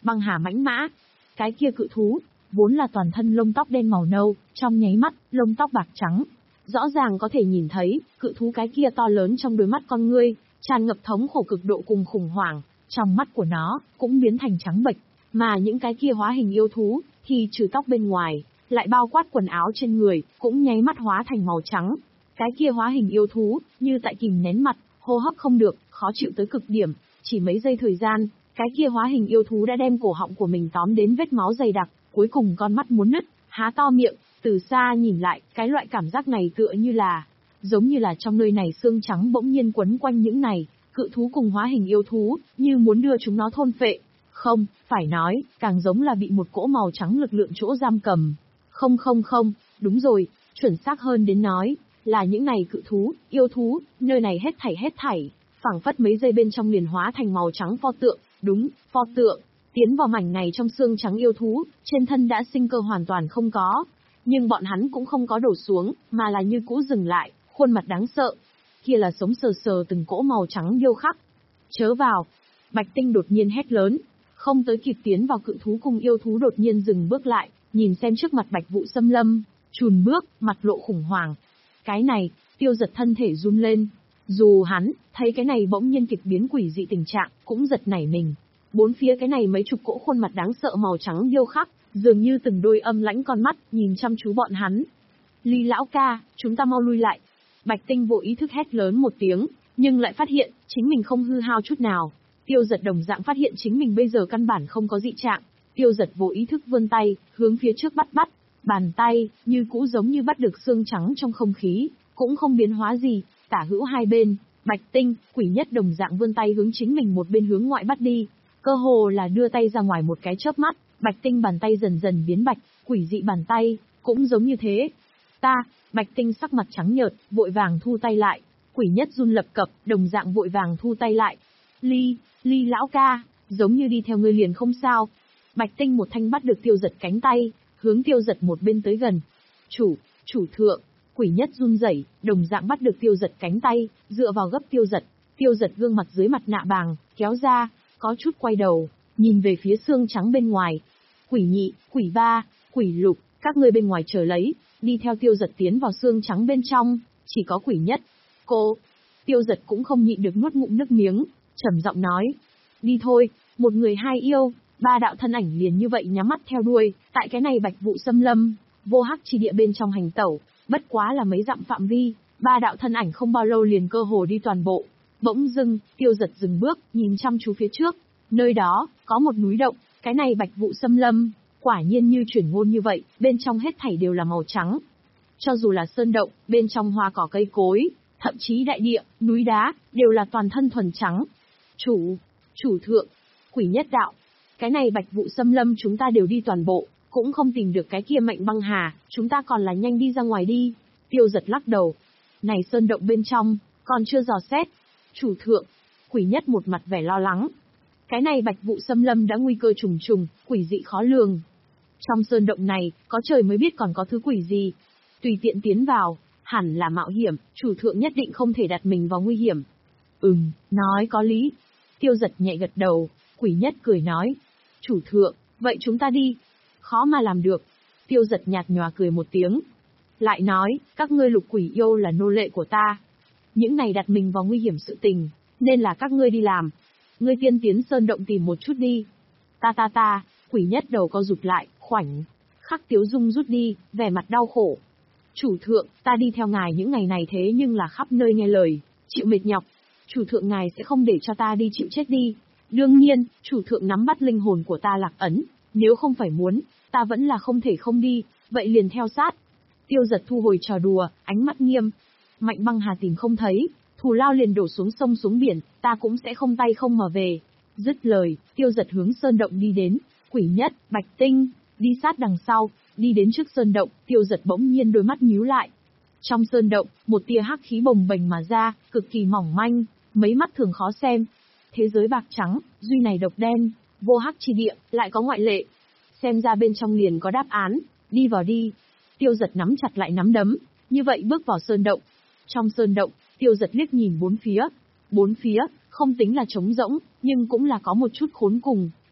băng hà mãnh mã. Cái kia cự thú, vốn là toàn thân lông tóc đen màu nâu, trong nháy mắt, lông tóc bạc trắng. Rõ ràng có thể nhìn thấy, cự thú cái kia to lớn trong đôi mắt con ngươi, tràn ngập thống khổ cực độ cùng khủng hoảng, trong mắt của nó, cũng biến thành trắng bệch, mà những cái kia hóa hình yêu thú, thì trừ tóc bên ngoài, lại bao quát quần áo trên người, cũng nháy mắt hóa thành màu trắng. Cái kia hóa hình yêu thú, như tại kìm nén mặt, hô hấp không được, khó chịu tới cực điểm, chỉ mấy giây thời gian, cái kia hóa hình yêu thú đã đem cổ họng của mình tóm đến vết máu dày đặc, cuối cùng con mắt muốn nứt, há to miệng, từ xa nhìn lại, cái loại cảm giác này tựa như là, giống như là trong nơi này xương trắng bỗng nhiên quấn quanh những này, cự thú cùng hóa hình yêu thú, như muốn đưa chúng nó thôn phệ. Không, phải nói, càng giống là bị một cỗ màu trắng lực lượng chỗ giam cầm. Không không không, đúng rồi, chuẩn xác hơn đến nói, là những này cự thú, yêu thú, nơi này hết thảy hết thảy, phảng phất mấy giây bên trong liền hóa thành màu trắng pho tượng, đúng, pho tượng, tiến vào mảnh này trong xương trắng yêu thú, trên thân đã sinh cơ hoàn toàn không có. Nhưng bọn hắn cũng không có đổ xuống, mà là như cũ dừng lại, khuôn mặt đáng sợ. Kia là sống sờ sờ từng cỗ màu trắng điêu khắc. Chớ vào. Bạch Tinh đột nhiên hét lớn. Không tới kịp tiến vào cự thú cùng yêu thú đột nhiên dừng bước lại, nhìn xem trước mặt Bạch Vụ Xâm Lâm, chùn bước, mặt lộ khủng hoảng. Cái này, Tiêu Giật thân thể run lên. Dù hắn, thấy cái này bỗng nhiên kịch biến quỷ dị tình trạng, cũng giật nảy mình. Bốn phía cái này mấy chục cỗ khuôn mặt đáng sợ màu trắng điêu khắc, dường như từng đôi âm lãnh con mắt, nhìn chăm chú bọn hắn. Ly lão ca, chúng ta mau lui lại. Bạch Tinh vô ý thức hét lớn một tiếng, nhưng lại phát hiện, chính mình không hư hao chút nào. Tiêu Giật đồng dạng phát hiện chính mình bây giờ căn bản không có dị trạng. Tiêu Giật vô ý thức vươn tay, hướng phía trước bắt bắt. Bàn tay, như cũ giống như bắt được xương trắng trong không khí, cũng không biến hóa gì, tả hữu hai bên. Bạch Tinh, Quỷ Nhất đồng dạng vươn tay hướng chính mình một bên hướng ngoại bắt đi. Cơ hồ là đưa tay ra ngoài một cái chớp mắt, Bạch Tinh bàn tay dần dần biến bạch, quỷ dị bàn tay, cũng giống như thế. Ta, Bạch Tinh sắc mặt trắng nhợt, vội vàng thu tay lại. Quỷ Nhất run lập cập, đồng dạng vội vàng thu tay lại. Ly, Ly lão ca, giống như đi theo ngươi liền không sao. Bạch Tinh một thanh bắt được Tiêu Giật cánh tay, hướng Tiêu Giật một bên tới gần. Chủ, chủ thượng, Quỷ Nhất run rẩy, đồng dạng bắt được Tiêu Giật cánh tay, dựa vào gấp Tiêu Giật. Tiêu Giật gương mặt dưới mặt nạ bàng, kéo ra, có chút quay đầu, nhìn về phía xương trắng bên ngoài. Quỷ Nhị, Quỷ Ba, Quỷ Lục, các ngươi bên ngoài chờ lấy, đi theo Tiêu Giật tiến vào xương trắng bên trong, chỉ có Quỷ Nhất. Cô, Tiêu Giật cũng không nhịn được nuốt ngụm nước miếng, trầm giọng nói. Đi thôi, một người hai yêu, ba đạo thân ảnh liền như vậy nhắm mắt theo đuôi, tại cái này Bạch Vụ Xâm Lâm, vô hắc chi địa bên trong hành tẩu, bất quá là mấy dặm phạm vi, ba đạo thân ảnh không bao lâu liền cơ hồ đi toàn bộ. Bỗng dưng, Tiêu Giật dừng bước, nhìn chăm chú phía trước, nơi đó, có một núi động, cái này Bạch Vụ Xâm Lâm, quả nhiên như chuyển ngôn như vậy, bên trong hết thảy đều là màu trắng. Cho dù là sơn động, bên trong hoa cỏ cây cối, thậm chí đại địa, núi đá, đều là toàn thân thuần trắng. Chủ, chủ thượng, Quỷ Nhất đạo, cái này Bạch Vụ Xâm Lâm chúng ta đều đi toàn bộ, cũng không tìm được cái kia mệnh băng hà, chúng ta còn là nhanh đi ra ngoài đi. Tiêu Giật lắc đầu. Này sơn động bên trong, còn chưa dò xét. Chủ thượng, Quỷ Nhất một mặt vẻ lo lắng. Cái này Bạch Vụ Xâm Lâm đã nguy cơ trùng trùng, quỷ dị khó lường. Trong sơn động này, có trời mới biết còn có thứ quỷ gì. Tùy tiện tiến vào, hẳn là mạo hiểm, chủ thượng nhất định không thể đặt mình vào nguy hiểm. Ừm, nói có lý. Tiêu Giật nhẹ gật đầu, Quỷ Nhất cười nói. Chủ thượng, vậy chúng ta đi. Khó mà làm được. Tiêu Giật nhạt nhòa cười một tiếng. Lại nói, các ngươi lục quỷ yêu là nô lệ của ta. Những này đặt mình vào nguy hiểm sự tình, nên là các ngươi đi làm. Ngươi tiên tiến sơn động tìm một chút đi. Ta ta ta, Quỷ Nhất đầu co rụt lại, khoảnh khắc Tiếu Dung rút đi, vẻ mặt đau khổ. Chủ thượng, ta đi theo ngài những ngày này thế nhưng là khắp nơi nghe lời, chịu mệt nhọc. Chủ thượng ngài sẽ không để cho ta đi chịu chết đi. Đương nhiên, chủ thượng nắm bắt linh hồn của ta lạc ấn, nếu không phải muốn, ta vẫn là không thể không đi, vậy liền theo sát. Tiêu Giật thu hồi trò đùa, ánh mắt nghiêm. Mạnh băng hà tìm không thấy, thù lao liền đổ xuống sông xuống biển, ta cũng sẽ không tay không mà về. Dứt lời, Tiêu Giật hướng sơn động đi đến, Quỷ Nhất, Bạch Tinh, đi sát đằng sau, đi đến trước sơn động, Tiêu Giật bỗng nhiên đôi mắt nhíu lại. Trong sơn động, một tia hắc khí bồng bềnh mà ra, cực kỳ mỏng manh, mấy mắt thường khó xem. Thế giới bạc trắng, duy này độc đen, vô hắc chi địa, lại có ngoại lệ. Xem ra bên trong liền có đáp án, đi vào đi. Tiêu Giật nắm chặt lại nắm đấm, như vậy bước vào sơn động. Trong sơn động, Tiêu Giật liếc nhìn bốn phía. Bốn phía, không tính là trống rỗng, nhưng cũng là có một chút khốn cùng.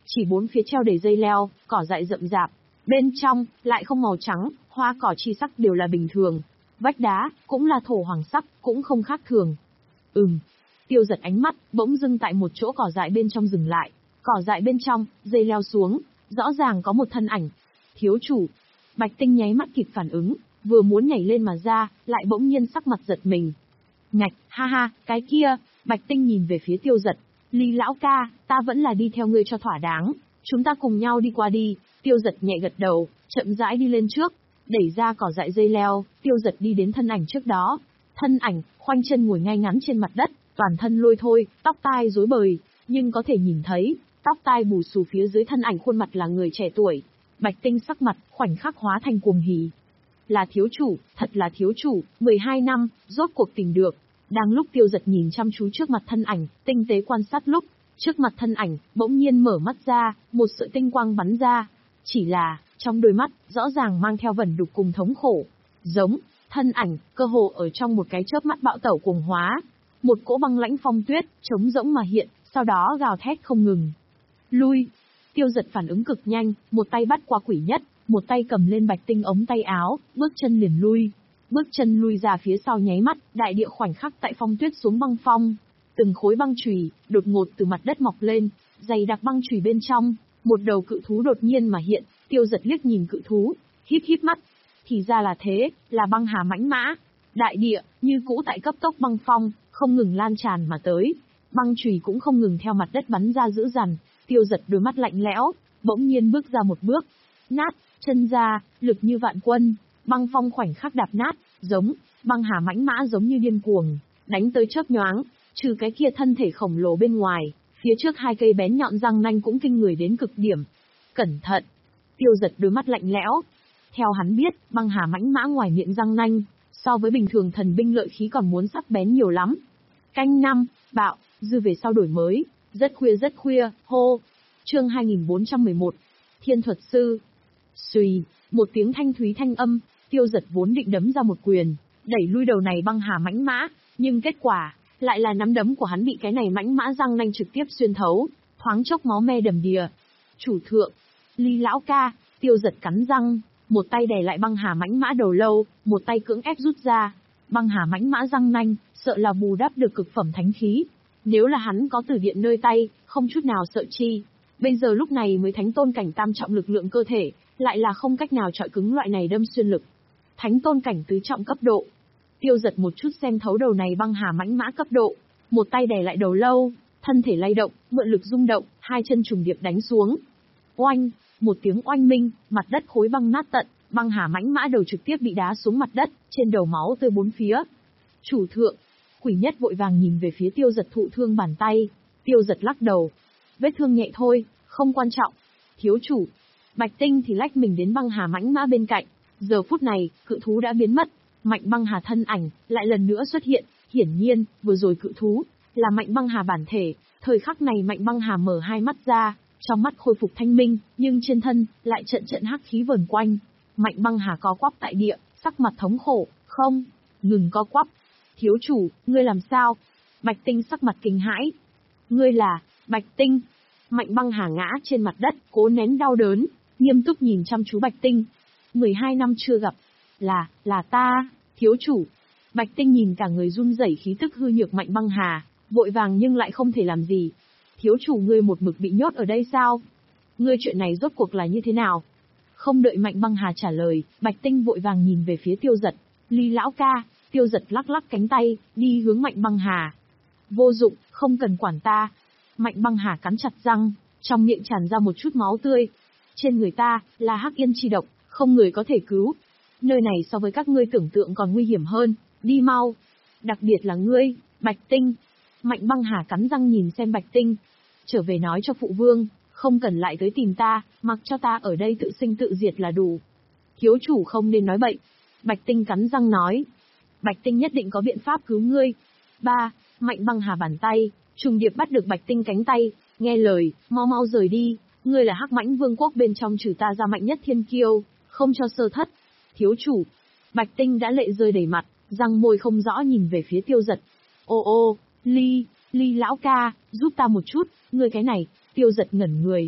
chỉ bốn phía treo đầy dây leo, cỏ dại rậm rạp. Bên trong, lại không màu trắng, hoa cỏ chi sắc đều là bình thường. Vách đá, cũng là thổ hoàng sắc, cũng không khác thường. Ừm. Tiêu Giật ánh mắt, bỗng dưng tại một chỗ cỏ dại bên trong dừng lại. Cỏ dại bên trong, dây leo xuống, rõ ràng có một thân ảnh. Thiếu chủ. Bạch Tinh nháy mắt kịp phản ứng, vừa muốn nhảy lên mà ra, lại bỗng nhiên sắc mặt giật mình. Ngạch, ha ha, cái kia, Bạch Tinh nhìn về phía Tiêu Giật. Lý lão ca, ta vẫn là đi theo ngươi cho thỏa đáng. Chúng ta cùng nhau đi qua đi. Tiêu Giật nhẹ gật đầu, chậm rãi đi lên trước. Đẩy ra cỏ dại dây leo, Tiêu Giật đi đến thân ảnh trước đó. Thân ảnh, khoanh chân ngồi ngay ngắn trên mặt đất, toàn thân lôi thôi, tóc tai rối bời, nhưng có thể nhìn thấy, tóc tai bù xù phía dưới thân ảnh khuôn mặt là người trẻ tuổi. Bạch Tinh sắc mặt, khoảnh khắc hóa thành cuồng hỉ. Là thiếu chủ, thật là thiếu chủ, mười hai năm, rốt cuộc tìm được. Đang lúc Tiêu Giật nhìn chăm chú trước mặt thân ảnh, tinh tế quan sát lúc, trước mặt thân ảnh, bỗng nhiên mở mắt ra, một sợi tinh quang bắn ra. Chỉ là, trong đôi mắt, rõ ràng mang theo vẩn đục cùng thống khổ. Giống, thân ảnh, cơ hồ ở trong một cái chớp mắt bạo tẩu cuồng hóa. Một cỗ băng lãnh phong tuyết, trống rỗng mà hiện, sau đó gào thét không ngừng. Lui! Tiêu Giật phản ứng cực nhanh, một tay bắt qua quỷ nhất, một tay cầm lên Bạch Tinh ống tay áo, bước chân liền lui. Bước chân lui ra phía sau nháy mắt, đại địa khoảnh khắc tại phong tuyết xuống băng phong. Từng khối băng chùy đột ngột từ mặt đất mọc lên, dày đặc băng chùy bên trong, một đầu cự thú đột nhiên mà hiện. Tiêu Giật liếc nhìn cự thú, híp híp mắt. Thì ra là thế, là băng hà mãnh mã. Đại địa, như cũ tại cấp tốc băng phong, không ngừng lan tràn mà tới. Băng chùy cũng không ngừng theo mặt đất bắn ra dữ dằn. Tiêu Giật đôi mắt lạnh lẽo, bỗng nhiên bước ra một bước. Nát, chân ra, lực như vạn quân. Băng phong khoảnh khắc đạp nát, giống, băng hà mãnh mã giống như điên cuồng, đánh tới chớp nhoáng, trừ cái kia thân thể khổng lồ bên ngoài, phía trước hai cây bén nhọn răng nanh cũng kinh người đến cực điểm. Cẩn thận! Tiêu Giật đôi mắt lạnh lẽo. Theo hắn biết, băng hà mãnh mã ngoài miệng răng nanh, so với bình thường thần binh lợi khí còn muốn sắc bén nhiều lắm. Canh năm, bạo, dư về sau đổi mới, rất khuya rất khuya, hô. Chương hai nghìn bốn trăm mười một, Thiên thuật sư. Xùy, một tiếng thanh thúy thanh âm, Tiêu Giật vốn định đấm ra một quyền, đẩy lui đầu này băng hà mãnh mã, nhưng kết quả, lại là nắm đấm của hắn bị cái này mãnh mã răng nanh trực tiếp xuyên thấu, thoáng chốc máu me đầm đìa. Chủ thượng, Lý lão ca, Tiêu Giật cắn răng, một tay đè lại băng hà mãnh mã đầu lâu, một tay cưỡng ép rút ra. Băng hà mãnh mã răng nanh, sợ là bù đắp được cực phẩm thánh khí. Nếu là hắn có tử điện nơi tay, không chút nào sợ chi. Bây giờ lúc này mới thánh tôn cảnh tam trọng lực lượng cơ thể, lại là không cách nào chọi cứng loại này đâm xuyên lực. Thánh tôn cảnh tứ trọng cấp độ. Tiêu Giật một chút xem thấu đầu này băng hà mãnh mã cấp độ, một tay đè lại đầu lâu, thân thể lay động, mượn lực rung động, hai chân trùng điệp đánh xuống. Oanh, một tiếng oanh minh, mặt đất khối băng nát tận, băng hà mãnh mã đầu trực tiếp bị đá xuống mặt đất, trên đầu máu tươi bốn phía. Chủ thượng, quỷ nhất vội vàng nhìn về phía Tiêu Giật thụ thương bàn tay. Tiêu Giật lắc đầu. Vết thương nhẹ thôi, không quan trọng. Thiếu chủ. Bạch Tinh thì lách mình đến băng hà mãnh mã bên cạnh. Giờ phút này, cự thú đã biến mất. Mạnh băng hà thân ảnh, lại lần nữa xuất hiện. Hiển nhiên, vừa rồi cự thú, là mạnh băng hà bản thể. Thời khắc này mạnh băng hà mở hai mắt ra, trong mắt khôi phục thanh minh, nhưng trên thân, lại trận trận hắc khí vờn quanh. Mạnh băng hà có quắp tại địa, sắc mặt thống khổ. Không, ngừng có quắp. Thiếu chủ, ngươi làm sao? Bạch Tinh sắc mặt kinh hãi. Ngươi là, Bạch Tinh. Mạnh băng hà ngã trên mặt đất, cố nén đau đớn, nghiêm túc nhìn chăm chú Bạch Tinh. mười hai năm chưa gặp. Là, là ta, thiếu chủ. Bạch Tinh nhìn cả người run rẩy khí tức hư nhược mạnh băng hà, vội vàng nhưng lại không thể làm gì. Thiếu chủ ngươi một mực bị nhốt ở đây sao? Ngươi chuyện này rốt cuộc là như thế nào? Không đợi mạnh băng hà trả lời, Bạch Tinh vội vàng nhìn về phía Tiêu Giật. Lý lão ca. Tiêu Giật lắc lắc cánh tay, đi hướng mạnh băng hà. Vô dụng, không cần quản ta. Mạnh băng hà cắn chặt răng, trong miệng tràn ra một chút máu tươi. Trên người ta, là hắc yên chi độc, không người có thể cứu. Nơi này so với các ngươi tưởng tượng còn nguy hiểm hơn, đi mau. Đặc biệt là ngươi, Bạch Tinh. Mạnh băng hà cắn răng nhìn xem Bạch Tinh. Trở về nói cho phụ vương, không cần lại tới tìm ta, mặc cho ta ở đây tự sinh tự diệt là đủ. Thiếu chủ không nên nói bậy. Bạch Tinh cắn răng nói. Bạch Tinh nhất định có biện pháp cứu ngươi. Ba, mạnh băng hà bàn tay, trùng điệp bắt được Bạch Tinh cánh tay, nghe lời, mau mau rời đi, ngươi là hắc mãnh vương quốc bên trong trừ ta ra mạnh nhất thiên kiêu, không cho sơ thất. Thiếu chủ, Bạch Tinh đã lệ rơi đầy mặt, răng môi không rõ nhìn về phía Tiêu Giật. Ô ô, Ly, Ly lão ca, giúp ta một chút, ngươi cái này, Tiêu Giật ngẩn người.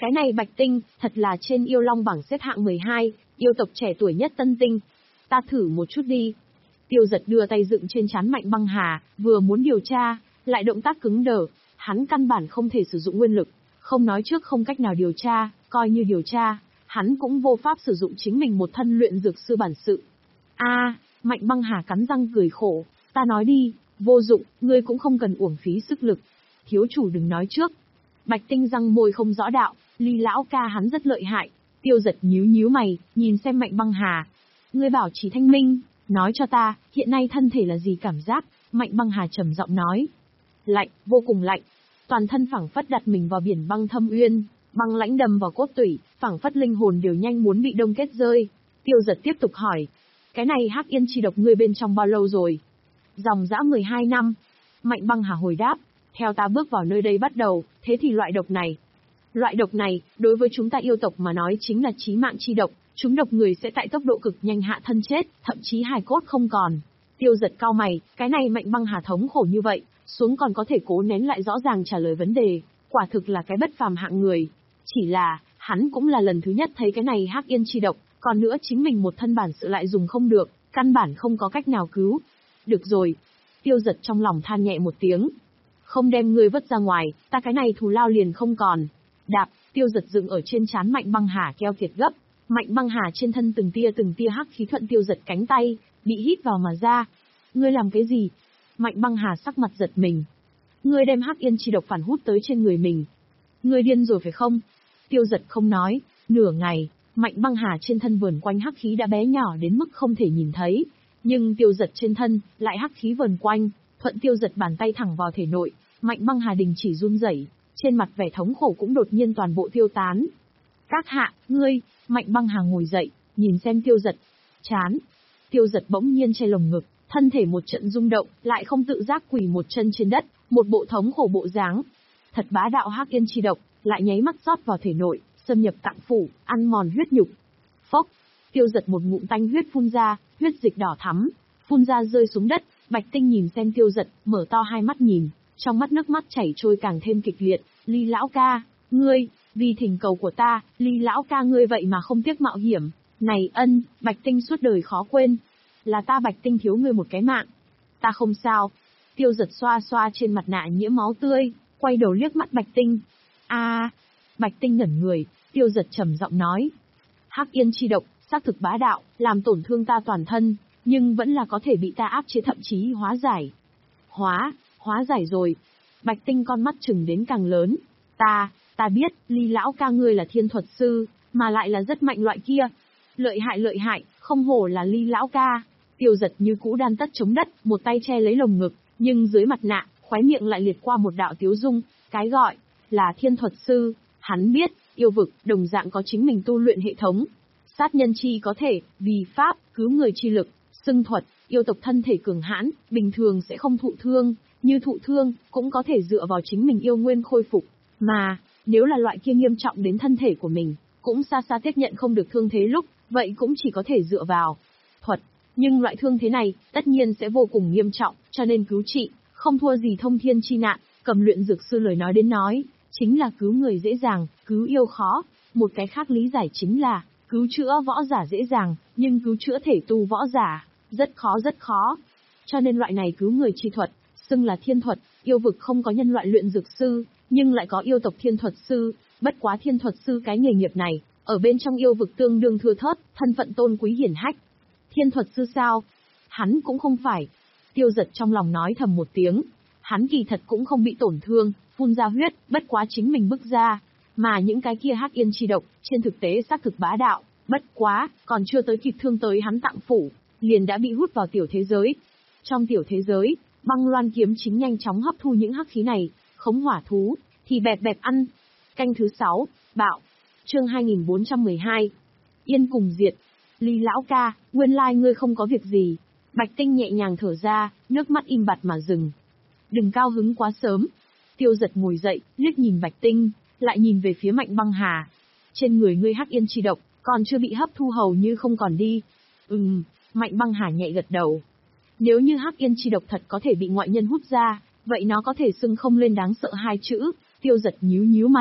Cái này Bạch Tinh, thật là trên yêu long bảng xếp hạng mười hai, yêu tộc trẻ tuổi nhất Tân Tinh. Ta thử một chút đi. Tiêu Giật đưa tay dựng trên trán Mạnh Băng Hà, vừa muốn điều tra, lại động tác cứng đờ, hắn căn bản không thể sử dụng nguyên lực, không nói trước không cách nào điều tra, coi như điều tra, hắn cũng vô pháp sử dụng chính mình một thân luyện dược sư bản sự. A, Mạnh Băng Hà cắn răng cười khổ, ta nói đi, vô dụng, ngươi cũng không cần uổng phí sức lực. Thiếu chủ đừng nói trước. Bạch Tinh răng môi không rõ đạo, Ly lão ca hắn rất lợi hại. Tiêu Giật nhíu nhíu mày, nhìn xem Mạnh Băng Hà. Ngươi bảo trì thanh minh, nói cho ta, hiện nay thân thể là gì cảm giác? Mạnh Băng Hà trầm giọng nói. Lạnh, vô cùng lạnh. Toàn thân phảng phất đặt mình vào biển băng thâm uyên, băng lãnh đâm vào cốt tủy, phảng phất linh hồn đều nhanh muốn bị đông kết rơi. Tiêu Giật tiếp tục hỏi, cái này Hắc Yên chi độc ngươi bên trong bao lâu rồi? Dòng dã mười hai năm. Mạnh Băng Hà hồi đáp, theo ta bước vào nơi đây bắt đầu, thế thì loại độc này. Loại độc này, đối với chúng ta yêu tộc mà nói chính là chí mạng chi độc, chúng độc người sẽ tại tốc độ cực nhanh hạ thân chết, thậm chí hài cốt không còn. Tiêu Giật cau mày, cái này Mạnh Băng Hà thống khổ như vậy, xuống còn có thể cố nén lại rõ ràng trả lời vấn đề, quả thực là cái bất phàm hạng người. Chỉ là, hắn cũng là lần thứ nhất thấy cái này Hắc Yên chi độc, còn nữa chính mình một thân bản sự lại dùng không được, căn bản không có cách nào cứu. Được rồi. Tiêu Giật trong lòng than nhẹ một tiếng. Không đem ngươi vứt ra ngoài, ta cái này thù lao liền không còn. Đạp, Tiêu Giật dựng ở trên trán Mạnh Băng Hà keo kiệt gấp. Mạnh Băng Hà trên thân từng tia từng tia hắc khí thuận Tiêu Giật cánh tay, bị hít vào mà ra. Ngươi làm cái gì? Mạnh Băng Hà sắc mặt giật mình. Ngươi đem Hắc Yên chi độc phản hút tới trên người mình. Ngươi điên rồi phải không? Tiêu Giật không nói, nửa ngày, Mạnh Băng Hà trên thân vờn quanh hắc khí đã bé nhỏ đến mức không thể nhìn thấy. Nhưng Tiêu Giật trên thân, lại hắc khí vờn quanh, thuận Tiêu Giật bàn tay thẳng vào thể nội, Mạnh Băng Hà đình chỉ run rẩy, trên mặt vẻ thống khổ cũng đột nhiên toàn bộ tiêu tán. Các hạ, ngươi, Mạnh Băng Hà ngồi dậy, nhìn xem Tiêu Giật. Chán. Tiêu Giật bỗng nhiên che lồng ngực, thân thể một trận rung động, lại không tự giác quỳ một chân trên đất, một bộ thống khổ bộ dáng. Thật bá đạo Hắc Yên chi độc, lại nháy mắt rót vào thể nội, xâm nhập tạng phủ, ăn mòn huyết nhục. Phốc. Tiêu Giật một ngụm tanh huyết phun ra, huyết dịch đỏ thắm, phun ra rơi xuống đất. Bạch Tinh nhìn xem Tiêu Giật, mở to hai mắt nhìn, trong mắt nước mắt chảy trôi càng thêm kịch liệt. Ly lão ca, ngươi, vì thỉnh cầu của ta, Ly lão ca ngươi vậy mà không tiếc mạo hiểm. Này ân, Bạch Tinh suốt đời khó quên. Là ta Bạch Tinh thiếu ngươi một cái mạng. Ta không sao. Tiêu Giật xoa xoa trên mặt nạ nhiễm máu tươi, quay đầu liếc mắt Bạch Tinh. A, à, Bạch Tinh ngẩn người, Tiêu Giật trầm giọng nói. Hắc Yên chi độc, xác thực bá đạo, làm tổn thương ta toàn thân, nhưng vẫn là có thể bị ta áp chế thậm chí hóa giải. Hóa, hóa giải rồi. Bạch Tinh con mắt trừng đến càng lớn. Ta, ta biết, Ly lão ca ngươi là thiên thuật sư, mà lại là rất mạnh loại kia. Lợi hại lợi hại, không hổ là Ly lão ca. Tiêu Giật như cũ đan tất chống đất, một tay che lấy lồng ngực, nhưng dưới mặt nạ, khóe miệng lại liệt qua một đạo tiếu dung, cái gọi là thiên thuật sư. Hắn biết, yêu vực, đồng dạng có chính mình tu luyện hệ thống. Sát nhân chi có thể, vì pháp, cứu người chi lực, xưng thuật, yêu tộc thân thể cường hãn, bình thường sẽ không thụ thương, như thụ thương, cũng có thể dựa vào chính mình yêu nguyên khôi phục. Mà, nếu là loại kia nghiêm trọng đến thân thể của mình, cũng xa xa tiếp nhận không được thương thế lúc, vậy cũng chỉ có thể dựa vào thuật. Nhưng loại thương thế này, tất nhiên sẽ vô cùng nghiêm trọng, cho nên cứu trị, không thua gì thông thiên chi nạn, cầm luyện dược sư lời nói đến nói, chính là cứu người dễ dàng, cứu yêu khó. Một cái khác lý giải chính là, cứu chữa võ giả dễ dàng, nhưng cứu chữa thể tu võ giả, rất khó rất khó. Cho nên loại này cứu người chi thuật, xưng là thiên thuật, yêu vực không có nhân loại luyện dược sư, nhưng lại có yêu tộc thiên thuật sư, bất quá thiên thuật sư cái nghề nghiệp này, ở bên trong yêu vực tương đương thưa thớt, thân phận tôn quý hiển hách. Thiên thuật sư sao? Hắn cũng không phải. Tiêu Giật trong lòng nói thầm một tiếng, hắn kỳ thật cũng không bị tổn thương, phun ra huyết, bất quá chính mình bức ra. Mà những cái kia Hắc Yên chi độc, trên thực tế xác thực bá đạo, bất quá, còn chưa tới kịp thương tới hắn tạng phủ, liền đã bị hút vào tiểu thế giới. Trong tiểu thế giới, băng loan kiếm chính nhanh chóng hấp thu những hắc khí này, khống hỏa thú, thì bẹp bẹp ăn. Canh thứ sáu, bạo. Chương hai nghìn bốn trăm mười hai. Yên cùng diệt. Ly lão ca, nguyên lai ngươi không có việc gì. Bạch Tinh nhẹ nhàng thở ra, nước mắt im bặt mà dừng. Đừng cao hứng quá sớm. Tiêu Giật ngồi dậy, liếc nhìn Bạch Tinh, lại nhìn về phía Mạnh Băng Hà. Trên người ngươi Hắc Yên chi độc, còn chưa bị hấp thu hầu như không còn đi. Ừm, Mạnh Băng Hà nhẹ gật đầu. Nếu như Hắc Yên chi độc thật có thể bị ngoại nhân hút ra, vậy nó có thể xưng không lên đáng sợ hai chữ. Tiêu Giật nhíu nhíu mày.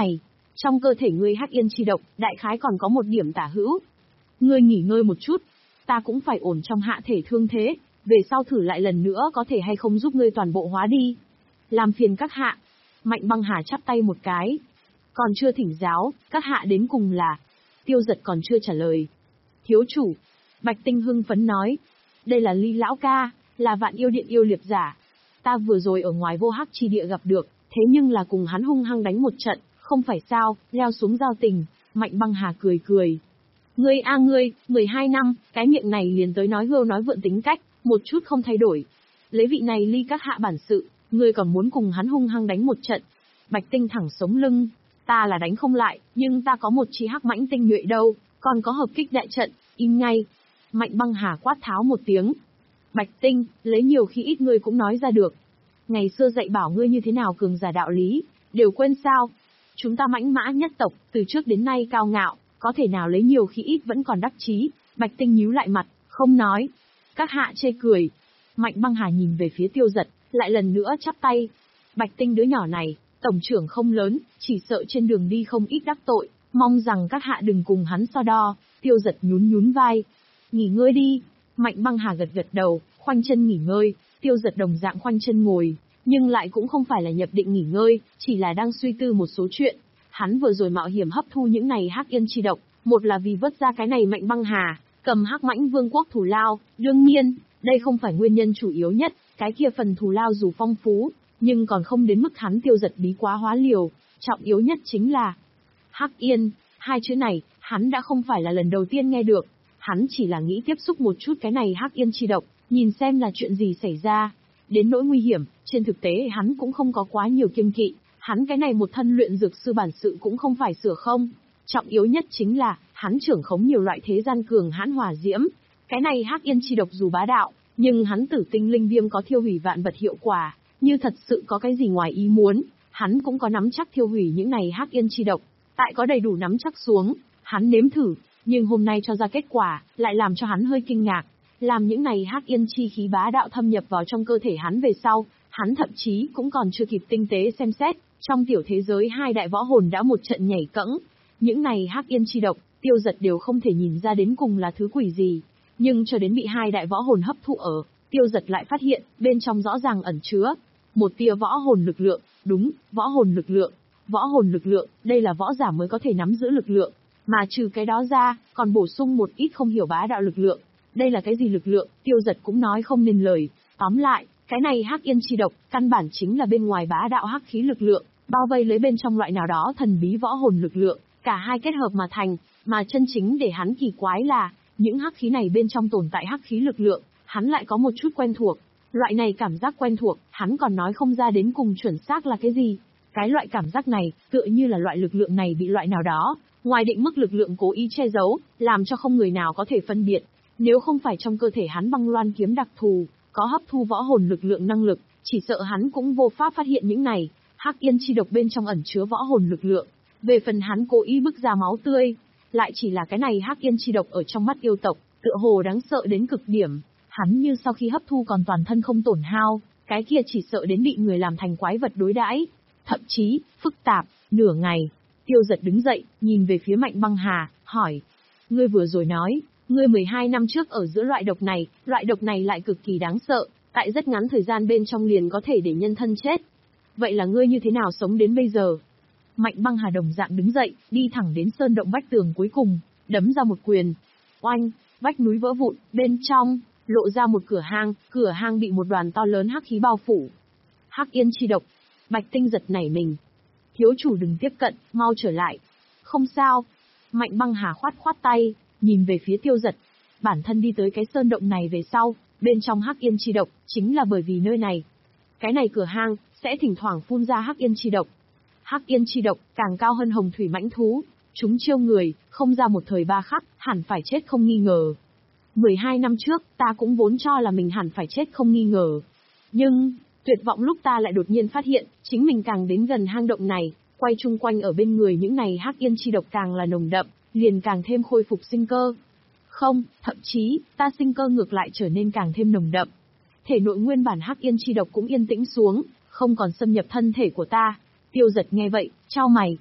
Trong cơ thể ngươi hắc yên chi độc, đại khái còn có một điểm tả hữu. Ngươi nghỉ ngơi một chút, ta cũng phải ổn trong hạ thể thương thế, về sau thử lại lần nữa có thể hay không giúp ngươi toàn bộ hóa đi. Làm phiền các hạ. Mạnh Băng Hà chắp tay một cái. Còn chưa thỉnh giáo, các hạ đến cùng là... Tiêu Giật còn chưa trả lời. Thiếu chủ. Bạch Tinh hưng phấn nói. Đây là Ly lão ca, là Vạn Yêu Điện yêu liệp giả. Ta vừa rồi ở ngoài vô hắc chi địa gặp được, thế nhưng là cùng hắn hung hăng đánh một trận, không phải sao, leo xuống giao tình. Mạnh Băng Hà cười cười. Ngươi a ngươi, mười hai năm, cái miệng này liền tới nói hưu nói vượn tính cách, một chút không thay đổi. Lấy vị này Ly các hạ bản sự, ngươi còn muốn cùng hắn hung hăng đánh một trận. Bạch Tinh thẳng sống lưng. Ta là đánh không lại, nhưng ta có một chi hắc mãnh tinh nhuệ đâu, còn có hợp kích đại trận, im ngay. Mạnh Băng Hà quát tháo một tiếng. Bạch Tinh, lấy nhiều khi ít ngươi cũng nói ra được. Ngày xưa dạy bảo ngươi như thế nào cường giả đạo lý, đều quên sao? Chúng ta mãnh mã nhất tộc, từ trước đến nay cao ngạo, có thể nào lấy nhiều khi ít vẫn còn đắc chí. Bạch Tinh nhíu lại mặt, không nói. Các hạ chê cười. Mạnh Băng Hà nhìn về phía Tiêu Giật, lại lần nữa chắp tay. Bạch Tinh đứa nhỏ này, tổng trưởng không lớn, chỉ sợ trên đường đi không ít đắc tội, mong rằng các hạ đừng cùng hắn so đo. Tiêu Giật nhún nhún vai. Nghỉ ngơi đi. Mạnh Băng Hà gật gật đầu, khoanh chân nghỉ ngơi. Tiêu Giật đồng dạng khoanh chân ngồi, nhưng lại cũng không phải là nhập định nghỉ ngơi, chỉ là đang suy tư một số chuyện. Hắn vừa rồi mạo hiểm hấp thu những này hắc yên chi độc, một là vì vớt ra cái này Mạnh Băng Hà, cầm hắc mãnh vương quốc thù lao, đương nhiên, đây không phải nguyên nhân chủ yếu nhất, cái kia phần thù lao dù phong phú, nhưng còn không đến mức hắn Tiêu Giật bí quá hóa liều, trọng yếu nhất chính là hắc yên, hai chữ này, hắn đã không phải là lần đầu tiên nghe được, hắn chỉ là nghĩ tiếp xúc một chút cái này hắc yên chi độc, nhìn xem là chuyện gì xảy ra. Đến nỗi nguy hiểm, trên thực tế hắn cũng không có quá nhiều kiêng kỵ, hắn cái này một thân luyện dược sư bản sự cũng không phải sửa không. Trọng yếu nhất chính là, hắn trưởng khống nhiều loại thế gian cường hãn hỏa diễm. Cái này hắc yên chi độc dù bá đạo, nhưng hắn tử tinh linh viêm có thiêu hủy vạn vật hiệu quả, như thật sự có cái gì ngoài ý muốn, hắn cũng có nắm chắc thiêu hủy những này hắc yên chi độc. Tại có đầy đủ nắm chắc xuống, hắn nếm thử, nhưng hôm nay cho ra kết quả, lại làm cho hắn hơi kinh ngạc. Làm những này hắc yên chi khí bá đạo thâm nhập vào trong cơ thể hắn về sau, hắn thậm chí cũng còn chưa kịp tinh tế xem xét, trong tiểu thế giới hai đại võ hồn đã một trận nhảy cẫng. Những này hắc yên chi độc, Tiêu Giật đều không thể nhìn ra đến cùng là thứ quỷ gì, nhưng cho đến bị hai đại võ hồn hấp thụ ở, Tiêu Giật lại phát hiện, bên trong rõ ràng ẩn chứa một tia võ hồn lực lượng, đúng, võ hồn lực lượng. Võ hồn lực lượng, đây là võ giả mới có thể nắm giữ lực lượng, mà trừ cái đó ra, còn bổ sung một ít không hiểu bá đạo lực lượng. Đây là cái gì lực lượng, Tiêu Giật cũng nói không nên lời. Tóm lại, cái này hắc yên chi độc, căn bản chính là bên ngoài bá đạo hắc khí lực lượng, bao vây lấy bên trong loại nào đó thần bí võ hồn lực lượng, cả hai kết hợp mà thành, mà chân chính để hắn kỳ quái là, những hắc khí này bên trong tồn tại hắc khí lực lượng, hắn lại có một chút quen thuộc. Loại này cảm giác quen thuộc, hắn còn nói không ra đến cùng chuẩn xác là cái gì. Cái loại cảm giác này, tựa như là loại lực lượng này bị loại nào đó, ngoài định mức lực lượng cố ý che giấu, làm cho không người nào có thể phân biệt. Nếu không phải trong cơ thể hắn băng loan kiếm đặc thù, có hấp thu võ hồn lực lượng năng lực, chỉ sợ hắn cũng vô pháp phát hiện những này, hắc yên chi độc bên trong ẩn chứa võ hồn lực lượng. Về phần hắn cố ý bức ra máu tươi, lại chỉ là cái này hắc yên chi độc ở trong mắt yêu tộc, tựa hồ đáng sợ đến cực điểm. Hắn như sau khi hấp thu còn toàn thân không tổn hao, cái kia chỉ sợ đến bị người làm thành quái vật đối đãi. Thậm chí, phức tạp, nửa ngày, Tiêu Giật đứng dậy, nhìn về phía Mạnh Băng Hà, hỏi. Ngươi vừa rồi nói, ngươi mười hai năm trước ở giữa loại độc này, loại độc này lại cực kỳ đáng sợ, tại rất ngắn thời gian bên trong liền có thể để nhân thân chết. Vậy là ngươi như thế nào sống đến bây giờ? Mạnh Băng Hà đồng dạng đứng dậy, đi thẳng đến sơn động vách tường cuối cùng, đấm ra một quyền. Oanh, vách núi vỡ vụn, bên trong, lộ ra một cửa hang, cửa hang bị một đoàn to lớn hắc khí bao phủ. Hắc yên chi độc. Bạch Tinh giật nảy mình. Thiếu chủ đừng tiếp cận, mau trở lại. Không sao. Mạnh Băng Hà khoát khoát tay, nhìn về phía Tiêu Giật. Bản thân đi tới cái sơn động này về sau, bên trong hắc yên chi độc, chính là bởi vì nơi này. Cái này cửa hang, sẽ thỉnh thoảng phun ra hắc yên chi độc. Hắc yên chi độc, càng cao hơn hồng thủy mãnh thú. Chúng chiêu người, không ra một thời ba khắc, hẳn phải chết không nghi ngờ. mười hai năm trước, ta cũng vốn cho là mình hẳn phải chết không nghi ngờ. Nhưng, tuyệt vọng lúc ta lại đột nhiên phát hiện, chính mình càng đến gần hang động này, quay chung quanh ở bên người những này hắc yên chi độc càng là nồng đậm, liền càng thêm khôi phục sinh cơ. Không, thậm chí, ta sinh cơ ngược lại trở nên càng thêm nồng đậm. Thể nội nguyên bản hắc yên chi độc cũng yên tĩnh xuống, không còn xâm nhập thân thể của ta. Tiêu Giật nghe vậy, chau mày.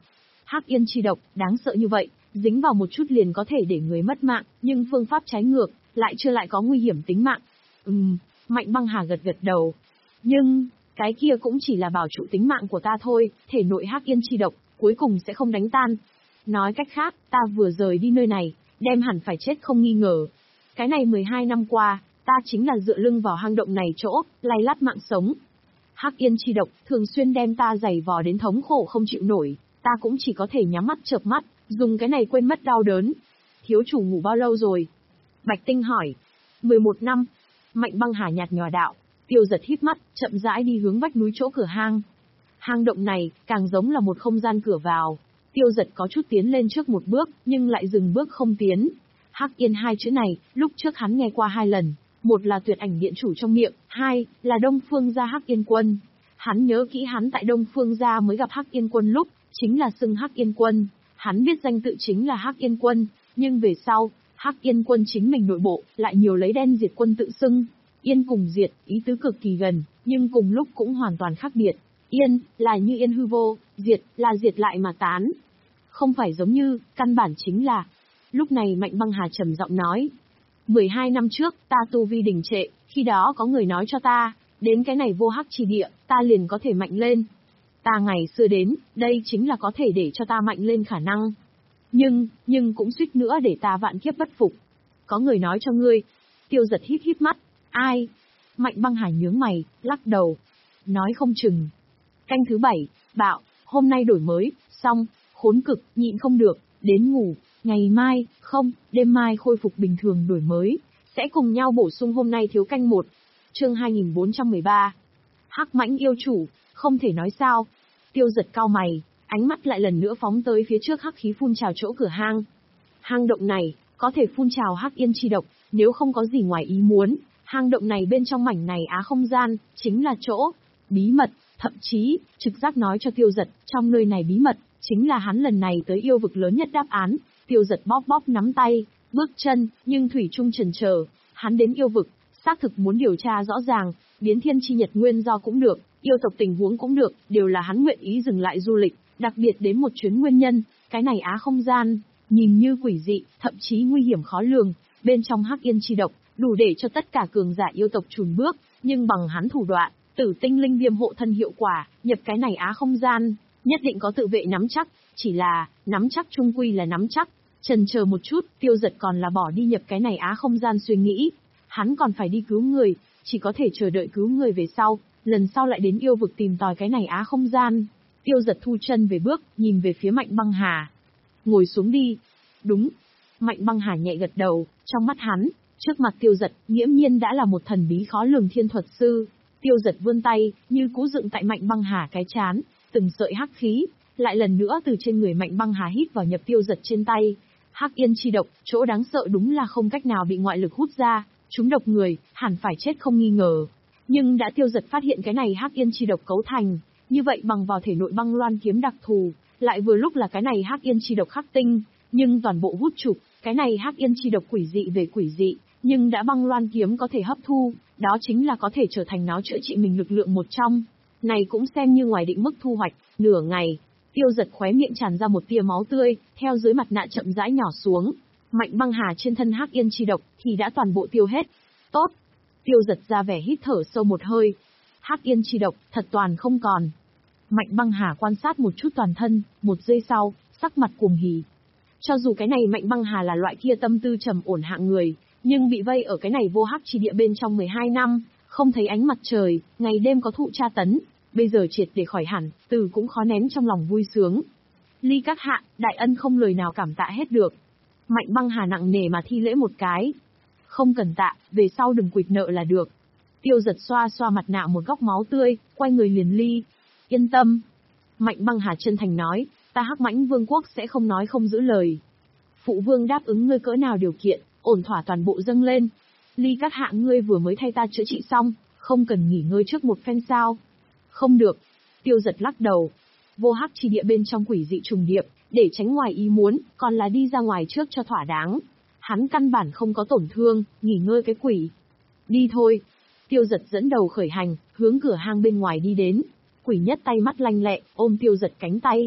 Hắc Yên chi độc, đáng sợ như vậy, dính vào một chút liền có thể để người mất mạng, nhưng phương pháp trái ngược, lại chưa lại có nguy hiểm tính mạng. Ừm, Mạnh Băng Hà gật gật đầu. Nhưng, cái kia cũng chỉ là bảo trụ tính mạng của ta thôi, thể nội Hắc Yên chi độc, cuối cùng sẽ không đánh tan. Nói cách khác, ta vừa rời đi nơi này, đem hẳn phải chết không nghi ngờ. Cái này mười hai năm qua, ta chính là dựa lưng vào hang động này chỗ, lay lắt mạng sống. Hắc Yên chi độc, thường xuyên đem ta giày vò đến thống khổ không chịu nổi, ta cũng chỉ có thể nhắm mắt chợp mắt, dùng cái này quên mất đau đớn. Thiếu chủ ngủ bao lâu rồi? Bạch Tinh hỏi. mười một năm. Mạnh Băng Hà nhạt nhòa đạo. Tiêu Giật híp mắt, chậm rãi đi hướng vách núi chỗ cửa hang. Hang động này, càng giống là một không gian cửa vào. Tiêu Giật có chút tiến lên trước một bước, nhưng lại dừng bước không tiến. Hắc Yên hai chữ này, lúc trước hắn nghe qua hai lần. Một là Tuyệt Ảnh Điện chủ trong miệng, hai là Đông Phương gia Hắc Yên Quân. Hắn nhớ kỹ hắn tại Đông Phương gia mới gặp Hắc Yên Quân lúc, chính là xưng Hắc Yên Quân. Hắn biết danh tự chính là Hắc Yên Quân, nhưng về sau, Hắc Yên Quân chính mình nội bộ, lại nhiều lấy Đen Diệt Quân tự xưng. Yên cùng diệt, ý tứ cực kỳ gần, nhưng cùng lúc cũng hoàn toàn khác biệt. Yên, là như yên hư vô, diệt, là diệt lại mà tán. Không phải giống như, căn bản chính là. Lúc này Mạnh Băng Hà trầm giọng nói. mười hai năm trước, ta tu vi đình trệ, khi đó có người nói cho ta, đến cái này vô hắc chi địa, ta liền có thể mạnh lên. Ta ngày xưa đến, đây chính là có thể để cho ta mạnh lên khả năng. Nhưng, nhưng cũng suýt nữa để ta vạn kiếp bất phục. Có người nói cho ngươi. Tiêu Giật híp híp mắt. Ai? Mạnh Băng Hà nhướng mày, lắc đầu. Nói không chừng. Canh thứ bảy, bạo, hôm nay đổi mới, xong, khốn cực, nhịn không được, đến ngủ, ngày mai, không, đêm mai khôi phục bình thường đổi mới, sẽ cùng nhau bổ sung hôm nay thiếu canh một. Chương hai nghìn bốn trăm mười ba. Hắc Mãnh yêu chủ, không thể nói sao. Tiêu Giật cau mày, ánh mắt lại lần nữa phóng tới phía trước hắc khí phun trào chỗ cửa hang. Hang động này, có thể phun trào Hắc Yên chi độc, nếu không có gì ngoài ý muốn, hang động này bên trong mảnh này á không gian, chính là chỗ bí mật, thậm chí, trực giác nói cho Tiêu Giật, trong nơi này bí mật, chính là hắn lần này tới yêu vực lớn nhất đáp án. Tiêu Giật bóp bóp nắm tay, bước chân, nhưng thủy chung chần chờ, hắn đến yêu vực, xác thực muốn điều tra rõ ràng, biến thiên chi nhật nguyên do cũng được, yêu tộc tình huống cũng được, đều là hắn nguyện ý dừng lại du lịch, đặc biệt đến một chuyến nguyên nhân, cái này á không gian, nhìn như quỷ dị, thậm chí nguy hiểm khó lường, bên trong Hắc Yên chi độc, đủ để cho tất cả cường giả yêu tộc chùn bước, nhưng bằng hắn thủ đoạn, Tử Tinh Linh Viêm hộ thân hiệu quả, nhập cái này á không gian, nhất định có tự vệ nắm chắc, chỉ là, nắm chắc chung quy là nắm chắc. Chần chờ một chút, Tiêu Giật còn là bỏ đi nhập cái này á không gian suy nghĩ. Hắn còn phải đi cứu người, chỉ có thể chờ đợi cứu người về sau, lần sau lại đến yêu vực tìm tòi cái này á không gian. Tiêu Giật thu chân về bước, nhìn về phía Mạnh Băng Hà. Ngồi xuống đi. Đúng. Mạnh Băng Hà nhẹ gật đầu, trong mắt hắn, trước mặt Tiêu Giật, nghiễm nhiên đã là một thần bí khó lường thiên thuật sư. Tiêu Giật vươn tay, như cú dựng tại Mạnh Băng Hà cái chán, từng sợi hắc khí, lại lần nữa từ trên người Mạnh Băng Hà hít vào nhập Tiêu Giật trên tay. Hắc Yên chi độc, chỗ đáng sợ đúng là không cách nào bị ngoại lực hút ra, chúng độc người, hẳn phải chết không nghi ngờ. Nhưng đã Tiêu Giật phát hiện cái này Hắc Yên chi độc cấu thành, như vậy bằng vào thể nội băng loan kiếm đặc thù, lại vừa lúc là cái này Hắc Yên chi độc khắc tinh, nhưng toàn bộ hút trục, cái này Hắc Yên chi độc quỷ dị về quỷ dị, nhưng đã băng loan kiếm có thể hấp thu, đó chính là có thể trở thành nó chữa trị mình lực lượng một trong. Này cũng xem như ngoài định mức thu hoạch, nửa ngày. Tiêu Giật khóe miệng tràn ra một tia máu tươi, theo dưới mặt nạ chậm rãi nhỏ xuống. Mạnh Băng Hà trên thân Hắc Yên chi độc thì đã toàn bộ tiêu hết. Tốt. Tiêu Giật ra vẻ hít thở sâu một hơi. Hắc Yên chi độc thật toàn không còn. Mạnh Băng Hà quan sát một chút toàn thân, một giây sau, sắc mặt cuồng hỉ. Cho dù cái này Mạnh Băng Hà là loại kia tâm tư trầm ổn hạng người, nhưng bị vây ở cái này vô hắc chi địa bên trong mười hai năm, không thấy ánh mặt trời, ngày đêm có thụ tra tấn. Bây giờ triệt để khỏi hẳn, từ cũng khó nén trong lòng vui sướng. Ly các hạ, đại ân không lời nào cảm tạ hết được. Mạnh Băng Hà nặng nề mà thi lễ một cái. Không cần tạ, về sau đừng quỵt nợ là được. Tiêu Giật xoa xoa mặt nạ một góc máu tươi, quay người liền ly. Yên tâm. Mạnh Băng Hà chân thành nói, ta Hắc Mãnh Vương quốc sẽ không nói không giữ lời. Phụ vương đáp ứng ngươi cỡ nào điều kiện, ổn thỏa toàn bộ dâng lên. Ly các hạ ngươi vừa mới thay ta chữa trị xong, không cần nghỉ ngơi trước một phen sao? Không được. Tiêu Giật lắc đầu. Vô hắc chi địa bên trong quỷ dị trùng điệp, để tránh ngoài ý muốn, còn là đi ra ngoài trước cho thỏa đáng. Hắn căn bản không có tổn thương, nghỉ ngơi cái quỷ. Đi thôi. Tiêu Giật dẫn đầu khởi hành, hướng cửa hang bên ngoài đi đến. Quỷ nhất tay mắt lanh lẹ, ôm Tiêu Giật cánh tay.